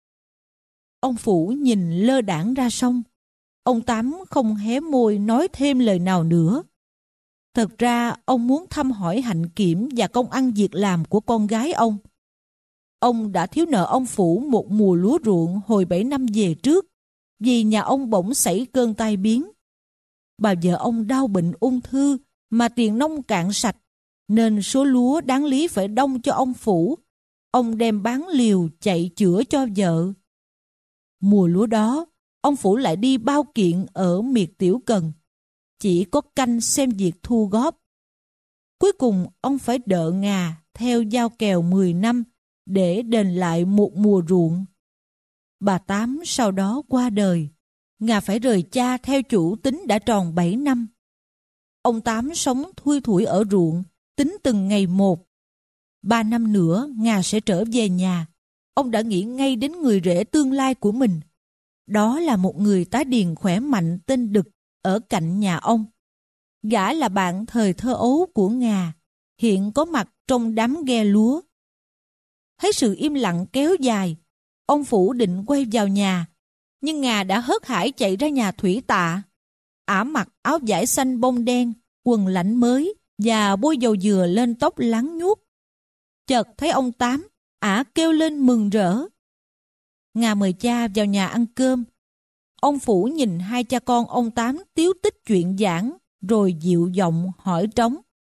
S1: Ông Phủ nhìn lơ đãng ra sông. Ông Tám không hé môi nói thêm lời nào nữa. Thật ra ông muốn thăm hỏi hạnh kiểm và công ăn việc làm của con gái ông. Ông đã thiếu nợ ông Phủ một mùa lúa ruộng hồi bảy năm về trước, vì nhà ông bỗng xảy cơn tai biến. Bà vợ ông đau bệnh ung thư mà tiền nông cạn sạch, nên số lúa đáng lý phải đông cho ông Phủ. Ông đem bán liều chạy chữa cho vợ. Mùa lúa đó, ông Phủ lại đi bao kiện ở miệt Tiểu Cần. Chỉ có canh xem việc thu góp. Cuối cùng ông phải đợ Ngà theo giao kèo mười năm để đền lại một mùa ruộng. Bà Tám sau đó qua đời. Ngà phải rời cha theo chủ tính đã tròn bảy năm. Ông Tám sống thui thủi ở ruộng, tính từng ngày một. Ba năm nữa Ngà sẽ trở về nhà. Ông đã nghĩ ngay đến người rể tương lai của mình. Đó là một người tá điền khỏe mạnh tên Đực ở cạnh nhà ông. Gã là bạn thời thơ ấu của Ngà, hiện có mặt trong đám ghe lúa. Thấy sự im lặng kéo dài, ông Phủ định quay vào nhà, nhưng Ngà đã hớt hải chạy ra nhà thủy tạ. Ả mặc áo vải xanh bông đen, quần lãnh mới và bôi dầu dừa lên tóc lắng nhuốc. Chợt thấy ông Tám, Ả kêu lên mừng rỡ. Ngà mời cha vào nhà ăn cơm. Ông Phủ nhìn hai cha con ông Tám tíu tích chuyện giảng, rồi dịu giọng hỏi trống.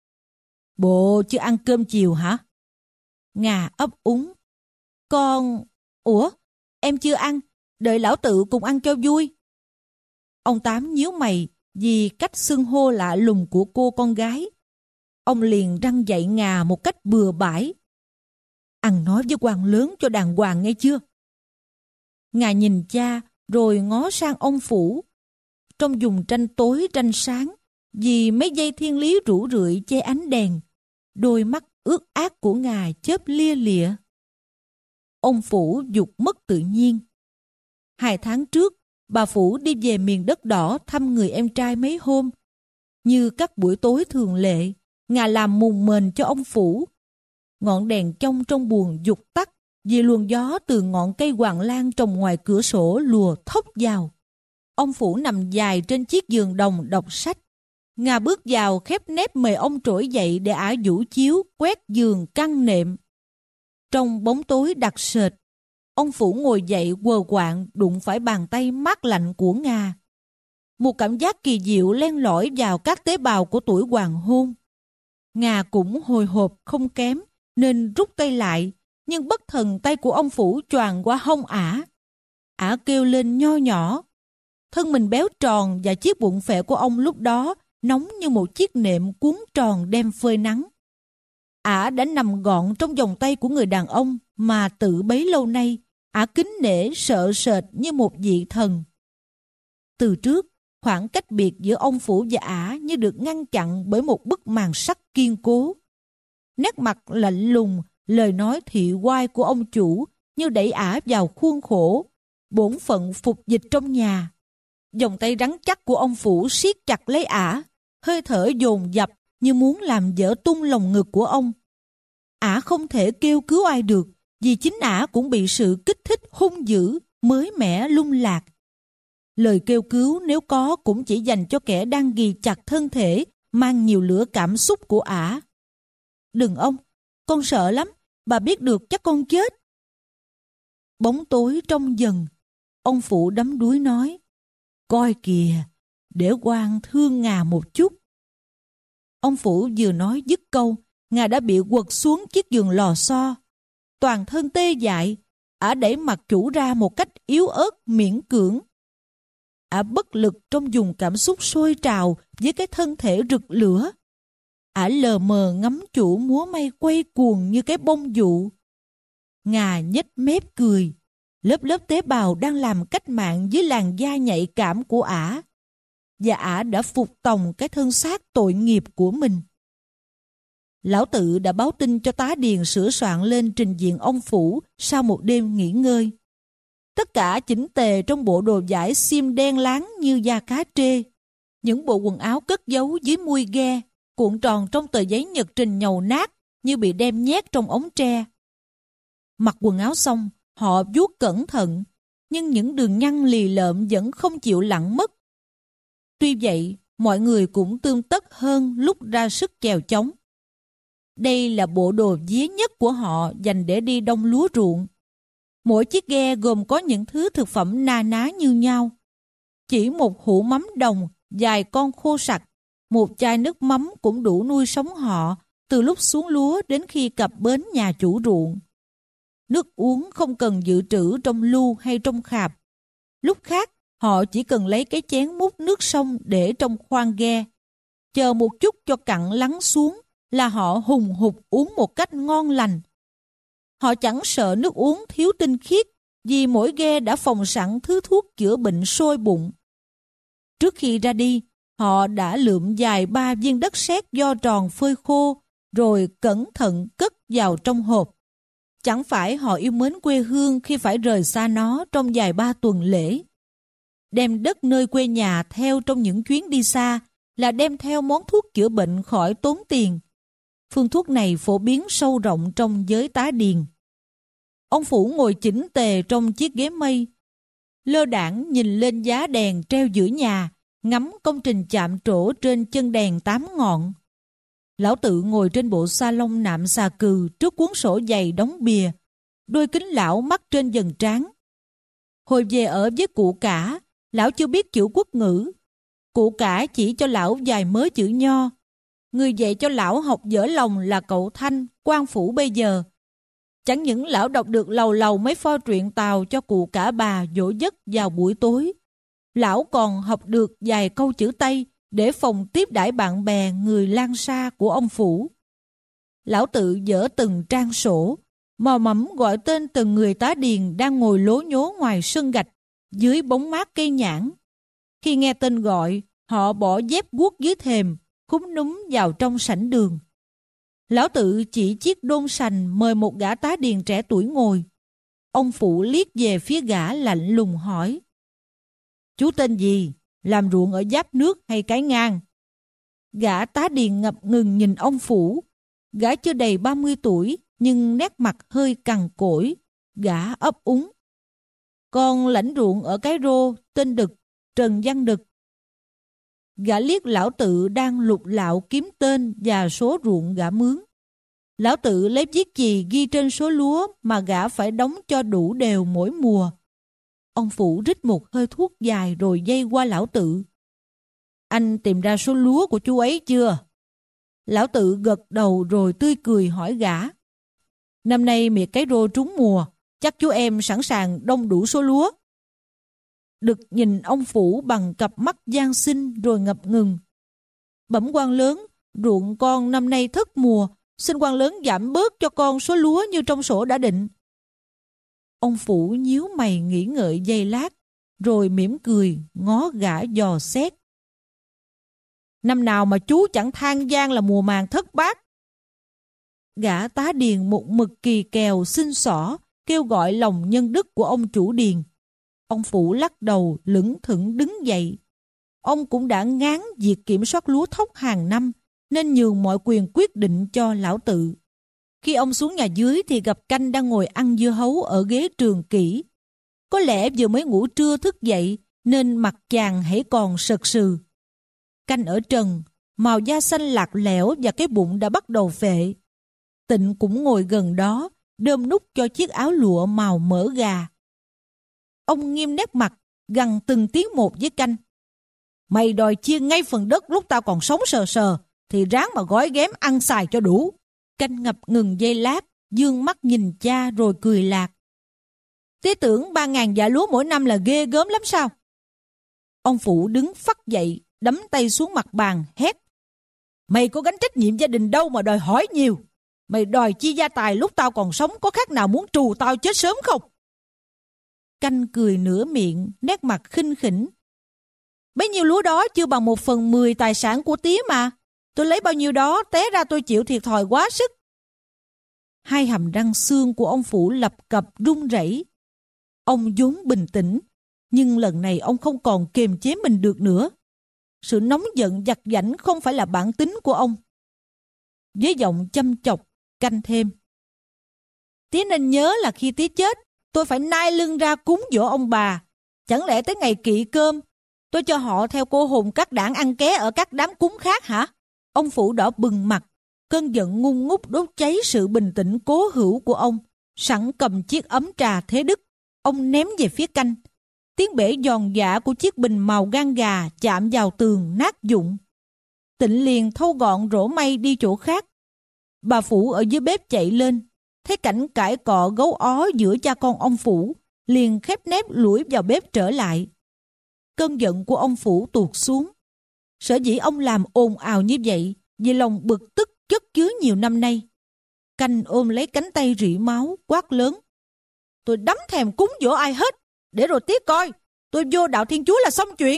S1: Bộ chưa ăn cơm chiều hả? Ngà ấp úng. Con... Ủa? Em chưa ăn, đợi lão tự cùng ăn cho vui. Ông Tám nhíu mày vì cách xưng hô lạ lùng của cô con gái. Ông liền răn dạy Ngà một cách bừa bãi. Ăn nói với quan lớn cho đàng hoàng nghe chưa? Ngà nhìn cha rồi ngó sang ông Phủ. Trong vùng tranh tối tranh sáng, vì mấy dây thiên lý rủ rượi che ánh đèn, đôi mắt ướt át của Ngà chớp lia lịa. Ông Phủ dục mất tự nhiên. Hai tháng trước, bà Phủ đi về miền đất đỏ thăm người em trai mấy hôm. Như các buổi tối thường lệ, Ngà làm mùng mền cho ông Phủ. Ngọn đèn trong trong buồng dục tắt vì luồng gió từ ngọn cây hoàng lan trồng ngoài cửa sổ lùa thốc vào. Ông Phủ nằm dài trên chiếc giường đồng đọc sách. Ngà bước vào khép nép mời ông trỗi dậy để Ả vũ chiếu, quét giường căng nệm. Trong bóng tối đặc sệt, ông Phủ ngồi dậy quờ quạng đụng phải bàn tay mát lạnh của Ngà. Một cảm giác kỳ diệu len lỏi vào các tế bào của tuổi hoàng hôn. Ngà cũng hồi hộp không kém nên rút tay lại, nhưng bất thần tay của ông Phủ choàng qua hông Ả. Ả kêu lên nho nhỏ. Thân mình béo tròn và chiếc bụng phệ của ông lúc đó nóng như một chiếc nệm cuốn tròn đem phơi nắng. Ả đã nằm gọn trong vòng tay của người đàn ông mà tự bấy lâu nay Ả kính nể sợ sệt như một vị thần. Từ trước, khoảng cách biệt giữa ông Phủ và Ả như được ngăn chặn bởi một bức màn sắt kiên cố. Nét mặt lạnh lùng, lời nói thị oai của ông chủ như đẩy Ả vào khuôn khổ, bổn phận phục dịch trong nhà. Vòng tay rắn chắc của ông Phủ siết chặt lấy Ả, hơi thở dồn dập như muốn làm vỡ tung lồng ngực của ông. Ả không thể kêu cứu ai được, vì chính Ả cũng bị sự kích thích hung dữ, mới mẻ lung lạc. Lời kêu cứu nếu có cũng chỉ dành cho kẻ đang ghì chặt thân thể, mang nhiều lửa cảm xúc của Ả. Đừng ông, con sợ lắm, bà biết được chắc con chết. Bóng tối trong dần, ông Phụ đắm đuối nói, coi kìa, để quan thương ngà một chút. Ông Phụ vừa nói dứt câu, ngà đã bị quật xuống chiếc giường lò xo. Toàn thân tê dại, Ả đẩy mặt chủ ra một cách yếu ớt miễn cưỡng. Ả bất lực trong vùng cảm xúc sôi trào với cái thân thể rực lửa. Ả lờ mờ ngắm chủ múa may quay cuồng như cái bông dụ. Ngà nhếch mép cười, lớp lớp tế bào đang làm cách mạng dưới làn da nhạy cảm của Ả. Và Ả đã phục tòng cái thân xác tội nghiệp của mình. Lão Tự đã báo tin cho tá điền sửa soạn lên trình diện ông Phủ sau một đêm nghỉ ngơi. Tất cả chỉnh tề trong bộ đồ vải xiêm đen láng như da cá trê. Những bộ quần áo cất giấu dưới mui ghe, cuộn tròn trong tờ giấy nhật trình nhầu nát như bị đem nhét trong ống tre. Mặc quần áo xong, họ vuốt cẩn thận, nhưng những đường nhăn lì lợm vẫn không chịu lặn mất. Tuy vậy, mọi người cũng tươm tất hơn lúc ra sức chèo chống. Đây là bộ đồ vía nhất của họ dành để đi đông lúa ruộng. Mỗi chiếc ghe gồm có những thứ thực phẩm na ná như nhau. Chỉ một hũ mắm đồng, vài con khô sặc, một chai nước mắm cũng đủ nuôi sống họ từ lúc xuống lúa đến khi cập bến nhà chủ ruộng. Nước uống không cần dự trữ trong lu hay trong khạp. Lúc khác, họ chỉ cần lấy cái chén múc nước sông để trong khoang ghe. Chờ một chút cho cặn lắng xuống là họ hùng hục uống một cách ngon lành. Họ chẳng sợ nước uống thiếu tinh khiết vì mỗi ghe đã phòng sẵn thứ thuốc chữa bệnh sôi bụng. Trước khi ra đi, họ đã lượm dài ba viên đất sét do tròn phơi khô rồi cẩn thận cất vào trong hộp. Chẳng phải họ yêu mến quê hương khi phải rời xa nó trong dài ba tuần lễ. Đem đất nơi quê nhà theo trong những chuyến đi xa là đem theo món thuốc chữa bệnh khỏi tốn tiền. Phương thuốc này phổ biến sâu rộng trong giới tá điền. Ông Phủ ngồi chỉnh tề trong chiếc ghế mây, lơ đãng nhìn lên giá đèn treo giữa nhà, ngắm công trình chạm trổ trên chân đèn tám ngọn. Lão Tự ngồi trên bộ sa lông nạm xà cừ trước cuốn sổ dày đóng bìa, đôi kính lão mắc trên dần trán. Hồi về ở với cụ cả, lão chưa biết chữ quốc ngữ. Cụ cả chỉ cho lão vài mớ chữ nho. Người dạy cho lão học dở lòng là cậu Thanh, quan phủ bây giờ. Chẳng những lão đọc được lầu lầu mấy pho truyện Tàu cho cụ cả bà dỗ giấc vào buổi tối, lão còn học được vài câu chữ Tây để phòng tiếp đãi bạn bè người lang xa của ông Phủ. Lão Tự dở từng trang sổ, mò mẫm gọi tên từng người tá điền đang ngồi lố nhố ngoài sân gạch dưới bóng mát cây nhãn. Khi nghe tên gọi, họ bỏ dép guốc dưới thềm, khúm núm vào trong sảnh đường. Lão Tự chỉ chiếc đôn sành mời một gã tá điền trẻ tuổi ngồi. Ông Phụ liếc về phía gã lạnh lùng hỏi: "Chú tên gì? Làm ruộng ở giáp nước hay cái ngang?" Gã tá điền ngập ngừng nhìn ông Phủ. Gã chưa đầy ba mươi tuổi, nhưng nét mặt hơi cằn cỗi. Gã ấp úng: "Con lãnh ruộng ở cái rô, tên Đực, Trần Văn Đực." Gã liếc Lão Tự đang lục lạo kiếm tên và số ruộng gã mướn. Lão Tự lấy viết chì ghi trên số lúa mà gã phải đóng cho đủ đều mỗi mùa. Ông Phụ rít một hơi thuốc dài rồi dây qua Lão Tự: "Anh tìm ra số lúa của chú ấy chưa?" Lão Tự gật đầu rồi tươi cười hỏi gã: "Năm nay miệt cái rô trúng mùa, chắc chú em sẵn sàng đông đủ số lúa." Đực nhìn ông Phủ bằng cặp mắt gian xinh rồi ngập ngừng: "Bẩm quan lớn, ruộng con năm nay thất mùa, xin quan lớn giảm bớt cho con số lúa như trong sổ đã định." Ông Phủ nhíu mày nghĩ ngợi giây lát, rồi mỉm cười ngó gã dò xét. Năm nào mà chú chẳng than vang là mùa màng thất bát. Gã tá điền một mực kỳ kèo xin xỏ, kêu gọi lòng nhân đức của ông chủ điền. Ông Phủ lắc đầu lững thững đứng dậy. Ông cũng đã ngán việc kiểm soát lúa thóc hàng năm, nên nhường mọi quyền quyết định cho lão tự. Khi ông xuống nhà dưới thì gặp Canh đang ngồi ăn dưa hấu ở ghế trường kỷ. Có lẽ vừa mới ngủ trưa thức dậy nên mặt chàng hãy còn sật sừ. Canh ở trần, màu da xanh lạc lẽo và cái bụng đã bắt đầu phệ. Tịnh cũng ngồi gần đó, đơm nút cho chiếc áo lụa màu mỡ gà. Ông nghiêm nét mặt, gằn từng tiếng một với Canh. Mày đòi chia ngay phần đất lúc tao còn sống sờ sờ, thì ráng mà gói ghém ăn xài cho đủ. Canh ngập ngừng giây lát, dương mắt nhìn cha rồi cười lạc. Tế tưởng ba ngàn dạ lúa mỗi năm là ghê gớm lắm sao? Ông Phủ đứng phắt dậy, đấm tay xuống mặt bàn, hét. Mày có gánh trách nhiệm gia đình đâu mà đòi hỏi nhiều. Mày đòi chia gia tài lúc tao còn sống có khác nào muốn trù tao chết sớm không? Canh cười nửa miệng, nét mặt khinh khỉnh. Bấy nhiêu lúa đó chưa bằng một phần mười tài sản của tía mà. Tôi lấy bao nhiêu đó, té ra tôi chịu thiệt thòi quá sức. Hai hàm răng xương của ông Phủ lập cập run rẩy. Ông vốn bình tĩnh, nhưng lần này ông không còn kiềm chế mình được nữa. Sự nóng giận giặt giảnh không phải là bản tính của ông. Với giọng chăm chọc, Canh thêm. Tía nên nhớ là khi tía chết, tôi phải nai lưng ra cúng dỗ ông bà. Chẳng lẽ tới ngày kỵ cơm, tôi cho họ theo cô hồn các đảng ăn ké ở các đám cúng khác hả? Ông Phủ đỏ bừng mặt, cơn giận ngung ngút đốt cháy sự bình tĩnh cố hữu của ông. Sẵn cầm chiếc ấm trà thế đức, ông ném về phía Canh. Tiếng bể giòn giã của chiếc bình màu gan gà chạm vào tường nát vụn. Tịnh liền thâu gọn rổ mây đi chỗ khác. Bà Phủ ở dưới bếp chạy lên, thấy cảnh cãi cọ gấu ó giữa cha con ông Phủ, liền khép nép lủi vào bếp trở lại. Cơn giận của ông Phủ tuột xuống. Sở dĩ ông làm ồn ào như vậy vì lòng bực tức chất chứa nhiều năm nay. Canh ôm lấy cánh tay rỉ máu, quát lớn. Tôi đắm thèm cúng dỗ ai hết, để rồi tía coi, tôi vô đạo Thiên Chúa là xong chuyện.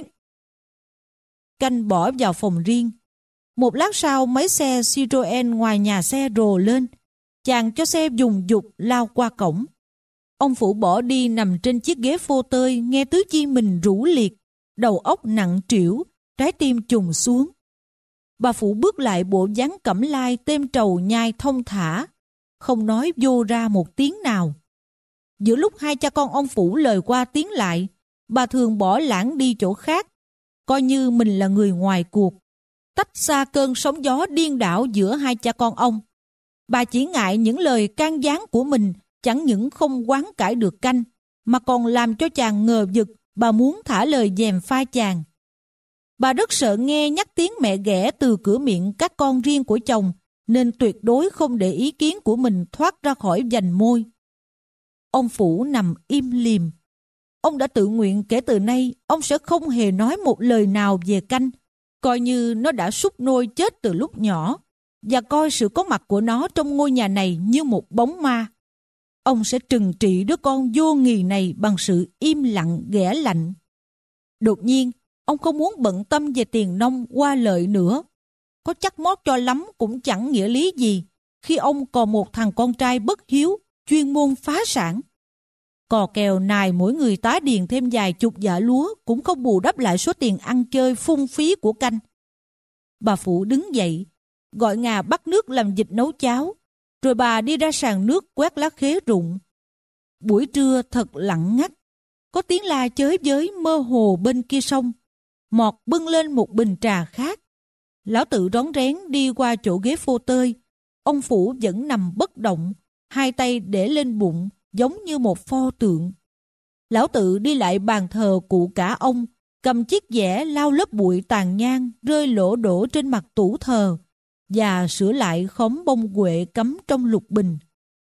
S1: Canh bỏ vào phòng riêng. Một lát sau mấy xe Citroen ngoài nhà xe rồ lên. Chàng cho xe dùng dục lao qua cổng. Ông Phủ bỏ đi nằm trên chiếc ghế phô tơi, nghe tứ chi mình rũ liệt, đầu óc nặng trĩu, trái tim trùng xuống. Bà Phủ bước lại bộ dáng cẩm lai têm trầu nhai thông thả, không nói vô ra một tiếng nào. Giữa lúc hai cha con ông Phủ lời qua tiếng lại, bà thường bỏ lãng đi chỗ khác, coi như mình là người ngoài cuộc, tách xa cơn sóng gió điên đảo giữa hai cha con ông. Bà chỉ ngại những lời can gián của mình chẳng những không quán cải được Canh, mà còn làm cho chàng ngờ vực. Bà muốn thả lời dèm pha chàng. Bà rất sợ nghe nhắc tiếng mẹ ghẻ từ cửa miệng các con riêng của chồng, nên tuyệt đối không để ý kiến của mình thoát ra khỏi vành môi. Ông Phủ nằm im lìm. Ông đã tự nguyện kể từ nay ông sẽ không hề nói một lời nào về Canh, coi như nó đã súc nôi chết từ lúc nhỏ, và coi sự có mặt của nó trong ngôi nhà này như một bóng ma. Ông sẽ trừng trị đứa con vô nghì này bằng sự im lặng ghẻ lạnh. Đột nhiên, ông không muốn bận tâm về tiền nông qua lợi nữa. Có chắc mót cho lắm cũng chẳng nghĩa lý gì khi ông còn một thằng con trai bất hiếu, chuyên môn phá sản. Cò kèo nài mỗi người tá điền thêm vài chục dạ lúa cũng không bù đắp lại số tiền ăn chơi phung phí của Canh. Bà Phụ đứng dậy, gọi Ngà bắt nước làm vịt nấu cháo, rồi bà đi ra sàn nước quét lá khế rụng. Buổi trưa thật lặng ngắt, có tiếng la chới với mơ hồ bên kia sông. Mọt bưng lên một bình trà khác. Lão Tự rón rén đi qua chỗ ghế phô tơi. Ông Phủ vẫn nằm bất động, hai tay để lên bụng giống như một pho tượng. Lão Tự đi lại bàn thờ cụ cả ông, cầm chiếc dẻ lau lớp bụi tàn nhang rơi lỗ đổ trên mặt tủ thờ và sửa lại khóm bông huệ cắm trong lục bình.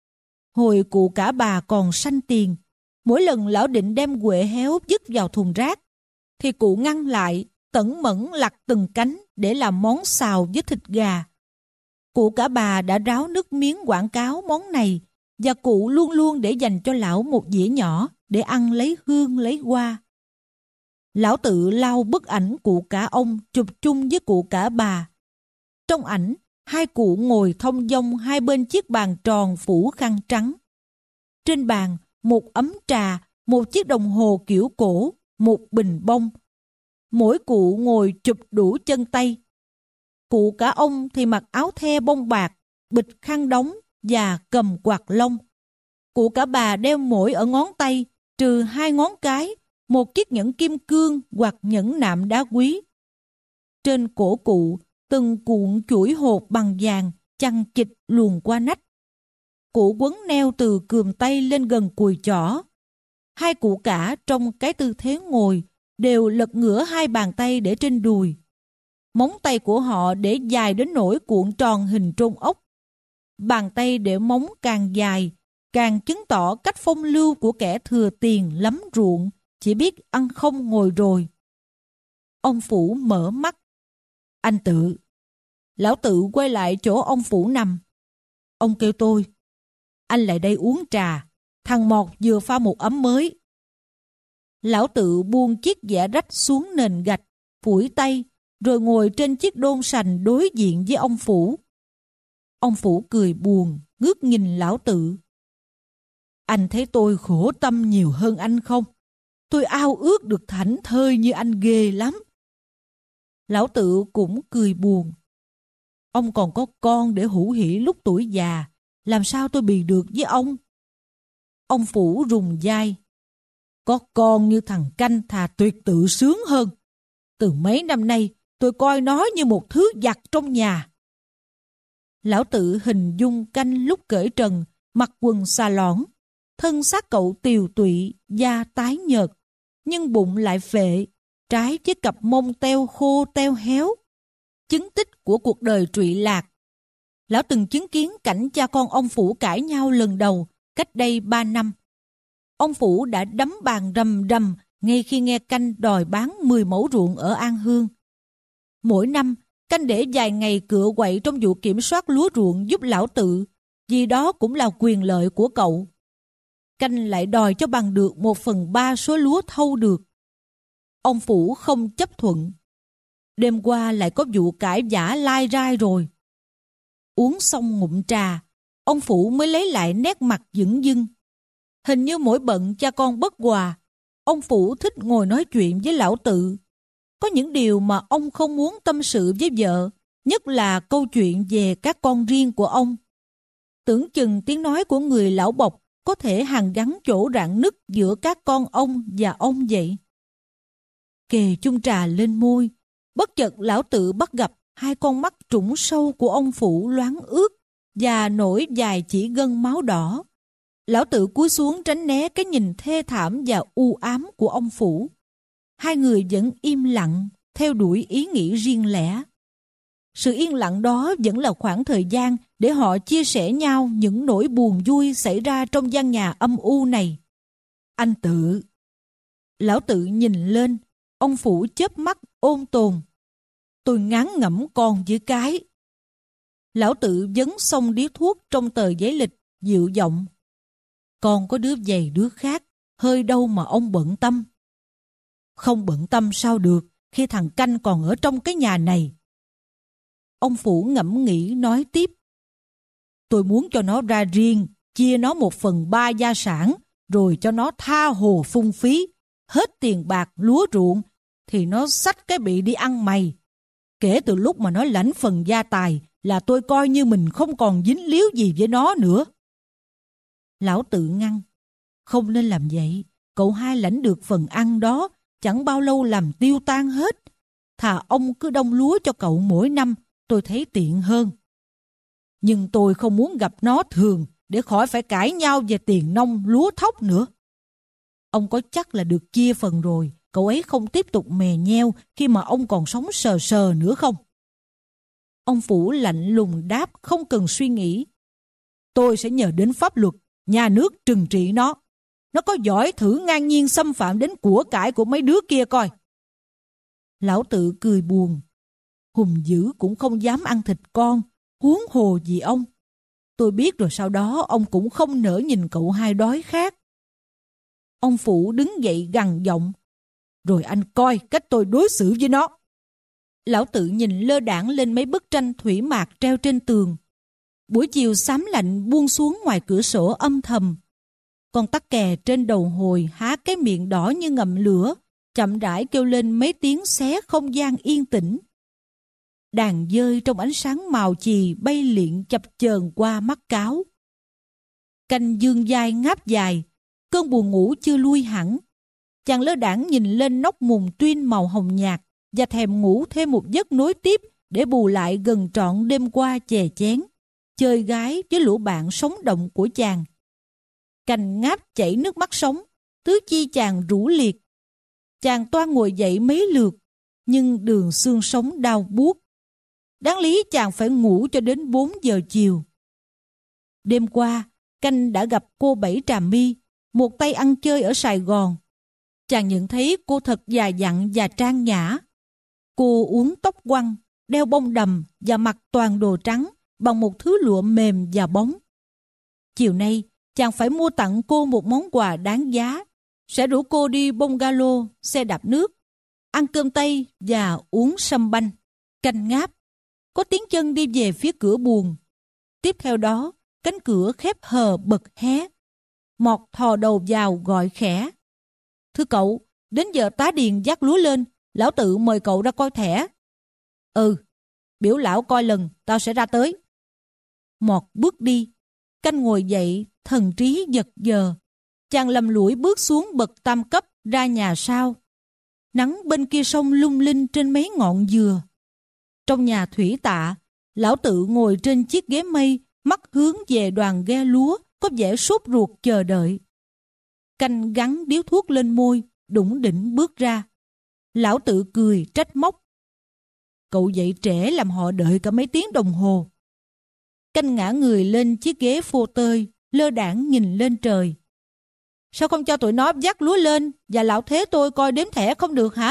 S1: Hồi cụ cả bà còn sanh tiền, mỗi lần lão định đem huệ héo dứt vào thùng rác, thì cụ ngăn lại, tẩn mẫn lặt từng cánh để làm món xào với thịt gà. Cụ cả bà đã ráo nước miếng quảng cáo món này và cụ luôn luôn để dành cho lão một dĩa nhỏ để ăn lấy hương lấy hoa. Lão tự lau bức ảnh cụ cả ông chụp chung với cụ cả bà. Trong ảnh, hai cụ ngồi thong dong hai bên chiếc bàn tròn phủ khăn trắng. Trên bàn, một ấm trà, một chiếc đồng hồ kiểu cổ, một bình bông. Mỗi cụ ngồi chụp đủ chân tay. Cụ cả ông thì mặc áo the bông bạc, bịch khăn đóng và cầm quạt lông. Cụ cả bà đeo mỗi ở ngón tay, trừ hai ngón cái, một chiếc nhẫn kim cương hoặc nhẫn nạm đá quý. Trên cổ cụ, từng cuộn chuỗi hột bằng vàng, chằng chịt luồn qua nách. Cụ quấn neo từ cườm tay lên gần cùi chỏ. Hai cụ cả trong cái tư thế ngồi đều lật ngửa hai bàn tay để trên đùi. Móng tay của họ để dài đến nỗi cuộn tròn hình trôn ốc. Bàn tay để móng càng dài, càng chứng tỏ cách phong lưu của kẻ thừa tiền lắm ruộng, chỉ biết ăn không ngồi rồi. Ông Phủ mở mắt. Anh Tự. Lão Tự quay lại chỗ ông Phủ nằm. Ông kêu tôi. Anh lại đây uống trà. Thằng Mọt vừa pha một ấm mới. Lão Tự buông chiếc dẻ rách xuống nền gạch, phủi tay, rồi ngồi trên chiếc đôn sành đối diện với ông Phủ. Ông Phủ cười buồn, ngước nhìn Lão Tự. Anh thấy tôi khổ tâm nhiều hơn anh không? Tôi ao ước được thảnh thơi như anh ghê lắm. Lão Tự cũng cười buồn. Ông còn có con để hữu hỉ lúc tuổi già, làm sao tôi bì được với ông? Ông Phủ rùng vai. Có con như thằng Canh thà tuyệt tự sướng hơn. Từ mấy năm nay tôi coi nó như một thứ giặc trong nhà. Lão Tự hình dung Canh lúc cởi trần, mặc quần xà lõn, thân xác cậu tiều tụy, da tái nhợt, nhưng bụng lại phệ, trái với cặp mông teo khô teo héo, chứng tích của cuộc đời trụy lạc. Lão từng chứng kiến cảnh cha con ông Phủ cãi nhau lần đầu cách đây ba năm. Ông Phủ đã đấm bàn rầm rầm ngay khi nghe Canh đòi bán mười mẫu ruộng ở An Hương. Mỗi năm, Canh để vài ngày cựa quậy trong vụ kiểm soát lúa ruộng giúp Lão Tự, vì đó cũng là quyền lợi của cậu. Canh lại đòi cho bằng được một phần ba số lúa thâu được. Ông Phủ không chấp thuận. Đêm qua lại có vụ cãi vã lai rai rồi. Uống xong ngụm trà, ông Phủ mới lấy lại nét mặt dửng dưng. Hình như mỗi bận cha con bất hòa, ông Phủ thích ngồi nói chuyện với Lão Tự. Có những điều mà ông không muốn tâm sự với vợ, nhất là câu chuyện về các con riêng của ông. Tưởng chừng tiếng nói của người lão bộc có thể hàn gắn chỗ rạn nứt giữa các con ông và ông vậy. Kề chung trà lên môi, bất chợt Lão Tự bắt gặp hai con mắt trũng sâu của ông Phủ loáng ướt và nổi dài chỉ gân máu đỏ. Lão Tự cúi xuống tránh né cái nhìn thê thảm và u ám của ông Phủ. Hai người vẫn im lặng, theo đuổi ý nghĩ riêng lẻ. Sự yên lặng đó vẫn là khoảng thời gian để họ chia sẻ nhau những nỗi buồn vui xảy ra trong gian nhà âm u này. Anh Tự. Lão Tự nhìn lên, ông Phủ chớp mắt ôn tồn. Tôi ngán ngẩm con với cái. Lão Tự dấn xong điếu thuốc trong tờ giấy lịch, dịu giọng. Con có đứa dày đứa khác, hơi đâu mà ông bận tâm. Không bận tâm sao được khi thằng Canh còn ở trong cái nhà này. Ông Phủ ngẫm nghĩ nói tiếp. Tôi muốn cho nó ra riêng, chia nó một phần ba gia sản, rồi cho nó tha hồ phung phí. Hết tiền bạc lúa ruộng, thì nó xách cái bị đi ăn mày. Kể từ lúc mà nó lãnh phần gia tài, là tôi coi như mình không còn dính líu gì với nó nữa. Lão Tự ngăn. Không nên làm vậy, cậu hai lãnh được phần ăn đó, chẳng bao lâu làm tiêu tan hết. Thà ông cứ đông lúa cho cậu mỗi năm, tôi thấy tiện hơn. Nhưng tôi không muốn gặp nó thường, để khỏi phải cãi nhau về tiền nông lúa thóc nữa. Ông có chắc là được chia phần rồi, cậu ấy không tiếp tục mè nheo khi mà ông còn sống sờ sờ nữa không? Ông Phủ lạnh lùng đáp không cần suy nghĩ. Tôi sẽ nhờ đến pháp luật, nhà nước trừng trị nó. Nó có giỏi thử ngang nhiên xâm phạm đến của cải của mấy đứa kia coi. Lão Tự cười buồn. Hùng dữ cũng không dám ăn thịt con, huống hồ gì ông. Tôi biết rồi sau đó ông cũng không nỡ nhìn cậu hai đói khát. Ông Phủ đứng dậy gằn giọng. Rồi anh coi cách tôi đối xử với nó. Lão Tự nhìn lơ đãng lên mấy bức tranh thủy mạc treo trên tường. Buổi chiều xám lạnh buông xuống ngoài cửa sổ âm thầm. Con tắc kè trên đầu hồi há cái miệng đỏ như ngậm lửa, chậm rãi kêu lên mấy tiếng xé không gian yên tĩnh. Đàn dơi trong ánh sáng màu chì bay liệng chập chờn qua mắt cáo. Canh dương dai ngáp dài, cơn buồn ngủ chưa lui hẳn. Chàng lơ đãng nhìn lên nóc mùng tuyên màu hồng nhạt và thèm ngủ thêm một giấc nối tiếp để bù lại gần trọn đêm qua chè chén, chơi gái với lũ bạn sống động của chàng. Canh ngáp chảy nước mắt sống, tứ chi chàng rũ liệt. Chàng toan ngồi dậy mấy lượt, nhưng đường xương sống đau buốt. Đáng lý chàng phải ngủ cho đến bốn giờ chiều. Đêm qua, Canh đã gặp cô Bảy Trà My, một tay ăn chơi ở Sài Gòn. Chàng nhận thấy cô thật già dặn và trang nhã. Cô uốn tóc quăn, đeo bông đầm và mặc toàn đồ trắng bằng một thứ lụa mềm và bóng. Chiều nay, chàng phải mua tặng cô một món quà đáng giá. Sẽ rủ cô đi bungalow, xe đạp nước, ăn cơm Tây và uống sâm banh. Canh ngáp, có tiếng chân đi về phía cửa buồng. Tiếp theo đó, cánh cửa khép hờ bật hé. Mọt thò đầu vào gọi khẽ. Thưa cậu, đến giờ tá điền vác lúa lên, lão Tự mời cậu ra coi thẻ. Ừ, biểu lão coi lần, tao sẽ ra tới. Mọt bước đi. Canh ngồi dậy, thần trí giật giờ. Chàng lầm lũi bước xuống bậc tam cấp ra nhà sau. Nắng bên kia sông lung linh trên mấy ngọn dừa. Trong nhà thủy tạ, lão Tự ngồi trên chiếc ghế mây, mắt hướng về đoàn ghe lúa, có vẻ sốt ruột chờ đợi. Canh gắn điếu thuốc lên môi, đủng đỉnh bước ra. Lão Tự cười trách móc. Cậu dậy trễ làm họ đợi cả mấy tiếng đồng hồ. Canh ngã người lên chiếc ghế phô tơi, lơ đãng nhìn lên trời. Sao không cho tụi nó vác lúa lên và lão thế tôi coi đếm thẻ không được hả?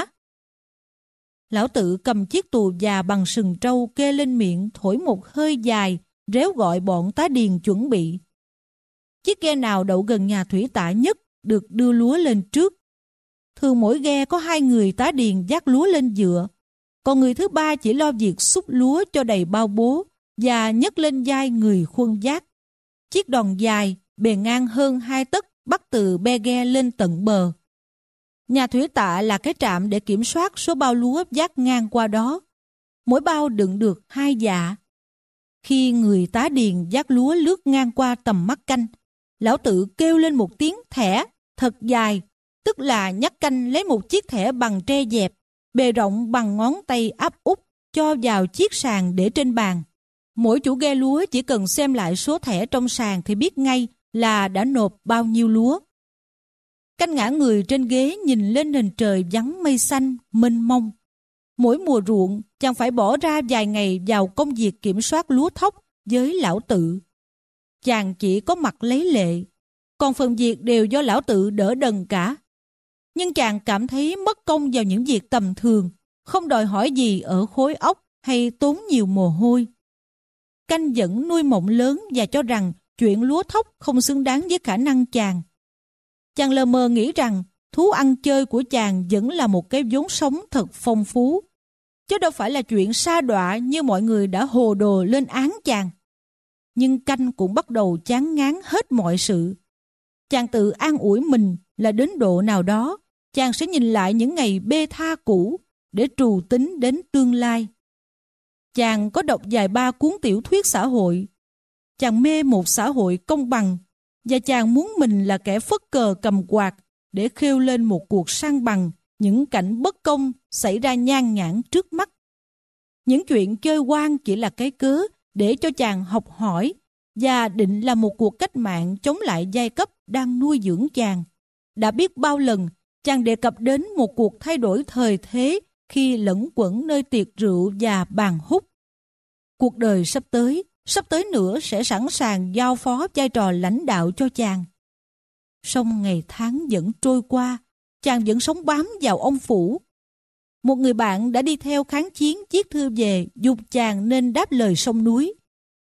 S1: Lão Tự cầm chiếc tù già bằng sừng trâu kê lên miệng, thổi một hơi dài, réo gọi bọn tá điền chuẩn bị. Chiếc ghe nào đậu gần nhà thủy tạ nhất được đưa lúa lên trước. Thường mỗi ghe có hai người tá điền vác lúa lên dựa, còn người thứ ba chỉ lo việc xúc lúa cho đầy bao bố và nhấc lên vai người khuân vác. Chiếc đòn dài, bề ngang hơn hai tấc bắt từ be ghe lên tận bờ. Nhà thủy tạ là cái trạm để kiểm soát số bao lúa vác ngang qua đó. Mỗi bao đựng được hai dạ. Khi người tá điền vác lúa lướt ngang qua tầm mắt Canh, lão Tự kêu lên một tiếng thẻ thật dài, tức là nhắc Canh lấy một chiếc thẻ bằng tre dẹp, bề rộng bằng ngón tay áp út, cho vào chiếc sàn để trên bàn. Mỗi chủ ghe lúa chỉ cần xem lại số thẻ trong sàn thì biết ngay là đã nộp bao nhiêu lúa. Canh ngã người trên ghế nhìn lên nền trời vắng mây xanh, mênh mông. Mỗi mùa ruộng, chàng phải bỏ ra vài ngày vào công việc kiểm soát lúa thóc với lão Tự. Chàng chỉ có mặt lấy lệ, còn phần việc đều do lão Tự đỡ đần cả. Nhưng chàng cảm thấy mất công vào những việc tầm thường, không đòi hỏi gì ở khối óc hay tốn nhiều mồ hôi. Canh vẫn nuôi mộng lớn và cho rằng chuyện lúa thóc không xứng đáng với khả năng chàng. Chàng lờ mờ nghĩ rằng thú ăn chơi của chàng vẫn là một cái vốn sống thật phong phú, chứ đâu phải là chuyện sa đọa như mọi người đã hồ đồ lên án chàng. Nhưng Canh cũng bắt đầu chán ngán hết mọi sự. Chàng tự an ủi mình là đến độ nào đó, chàng sẽ nhìn lại những ngày bê tha cũ để trù tính đến tương lai. Chàng có đọc vài ba cuốn tiểu thuyết xã hội. Chàng mê một xã hội công bằng, và chàng muốn mình là kẻ phất cờ cầm quạt để khêu lên một cuộc san bằng những cảnh bất công xảy ra nhan nhản trước mắt. Những chuyện chơi oan chỉ là cái cớ để cho chàng học hỏi và định là một cuộc cách mạng chống lại giai cấp đang nuôi dưỡng chàng. Đã biết bao lần chàng đề cập đến một cuộc thay đổi thời thế khi lẫn quẩn nơi tiệc rượu và bàn hút. Cuộc đời sắp tới, sắp tới nữa sẽ sẵn sàng giao phó vai trò lãnh đạo cho chàng. Song ngày tháng vẫn trôi qua, chàng vẫn sống bám vào ông Phủ. Một người bạn đã đi theo kháng chiến viết thư về dục chàng nên đáp lời sông núi.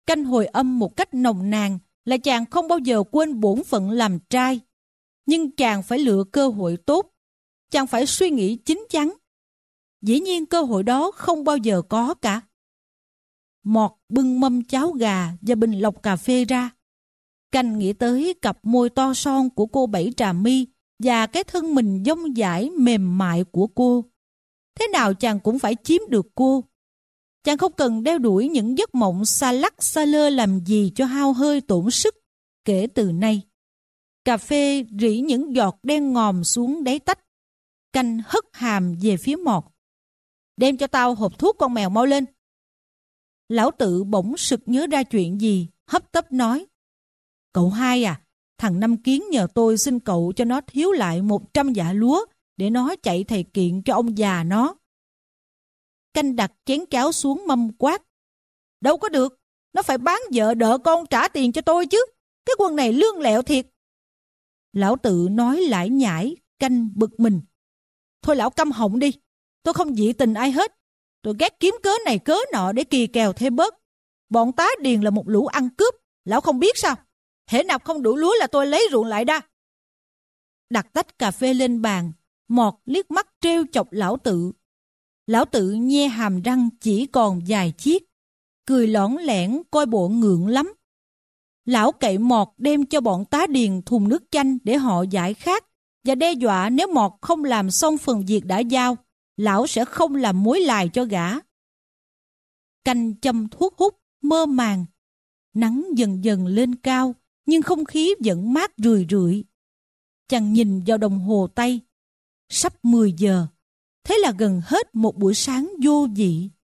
S1: Canh hồi âm một cách nồng nàn là chàng không bao giờ quên bổn phận làm trai. Nhưng chàng phải lựa cơ hội tốt. Chàng phải suy nghĩ chín chắn. Dĩ nhiên cơ hội đó không bao giờ có cả. Mọt bưng mâm cháo gà và bình lọc cà phê ra. Canh nghĩ tới cặp môi to son của cô Bảy Trà My và cái thân mình dông dãi mềm mại của cô. Thế nào chàng cũng phải chiếm được cô. Chàng không cần đeo đuổi những giấc mộng xa lắc xa lơ làm gì cho hao hơi tổn sức. Kể từ nay, cà phê rỉ những giọt đen ngòm xuống đáy tách. Canh hất hàm về phía Mọt. Đem cho tao hộp thuốc con mèo mau lên. Lão Tự bỗng sực nhớ ra chuyện gì, hấp tấp nói. Cậu hai à, thằng Năm Kiến nhờ tôi xin cậu cho nó thiếu lại một trăm dạ lúa để nó chạy thầy kiện cho ông già nó. Canh đặt chén cháo xuống mâm quát. Đâu có được, nó phải bán vợ đỡ con trả tiền cho tôi chứ. Cái quân này lương lẹo thiệt. Lão Tự nói lải nhải, Canh bực mình. Thôi lão câm họng đi, tôi không dị tình ai hết. Tôi ghét kiếm cớ này cớ nọ để kỳ kèo thêm bớt. Bọn tá điền là một lũ ăn cướp, lão không biết sao? Hễ nạp không đủ lúa là tôi lấy ruộng lại đa. Đặt tách cà phê lên bàn, Mọt liếc mắt trêu chọc Lão Tự. Lão Tự nhe hàm răng chỉ còn vài chiếc, cười lõn lẻn coi bộ ngượng lắm. Lão cậy Mọt đem cho bọn tá điền thùng nước chanh để họ giải khát, và đe dọa nếu Mọt không làm xong phần việc đã giao, lão sẽ không làm mối lài cho gã. Canh châm thuốc hút, mơ màng. Nắng dần dần lên cao, nhưng không khí vẫn mát rười rượi. Chàng nhìn vào đồng hồ tay. Sắp mười giờ. Thế là gần hết một buổi sáng vô vị.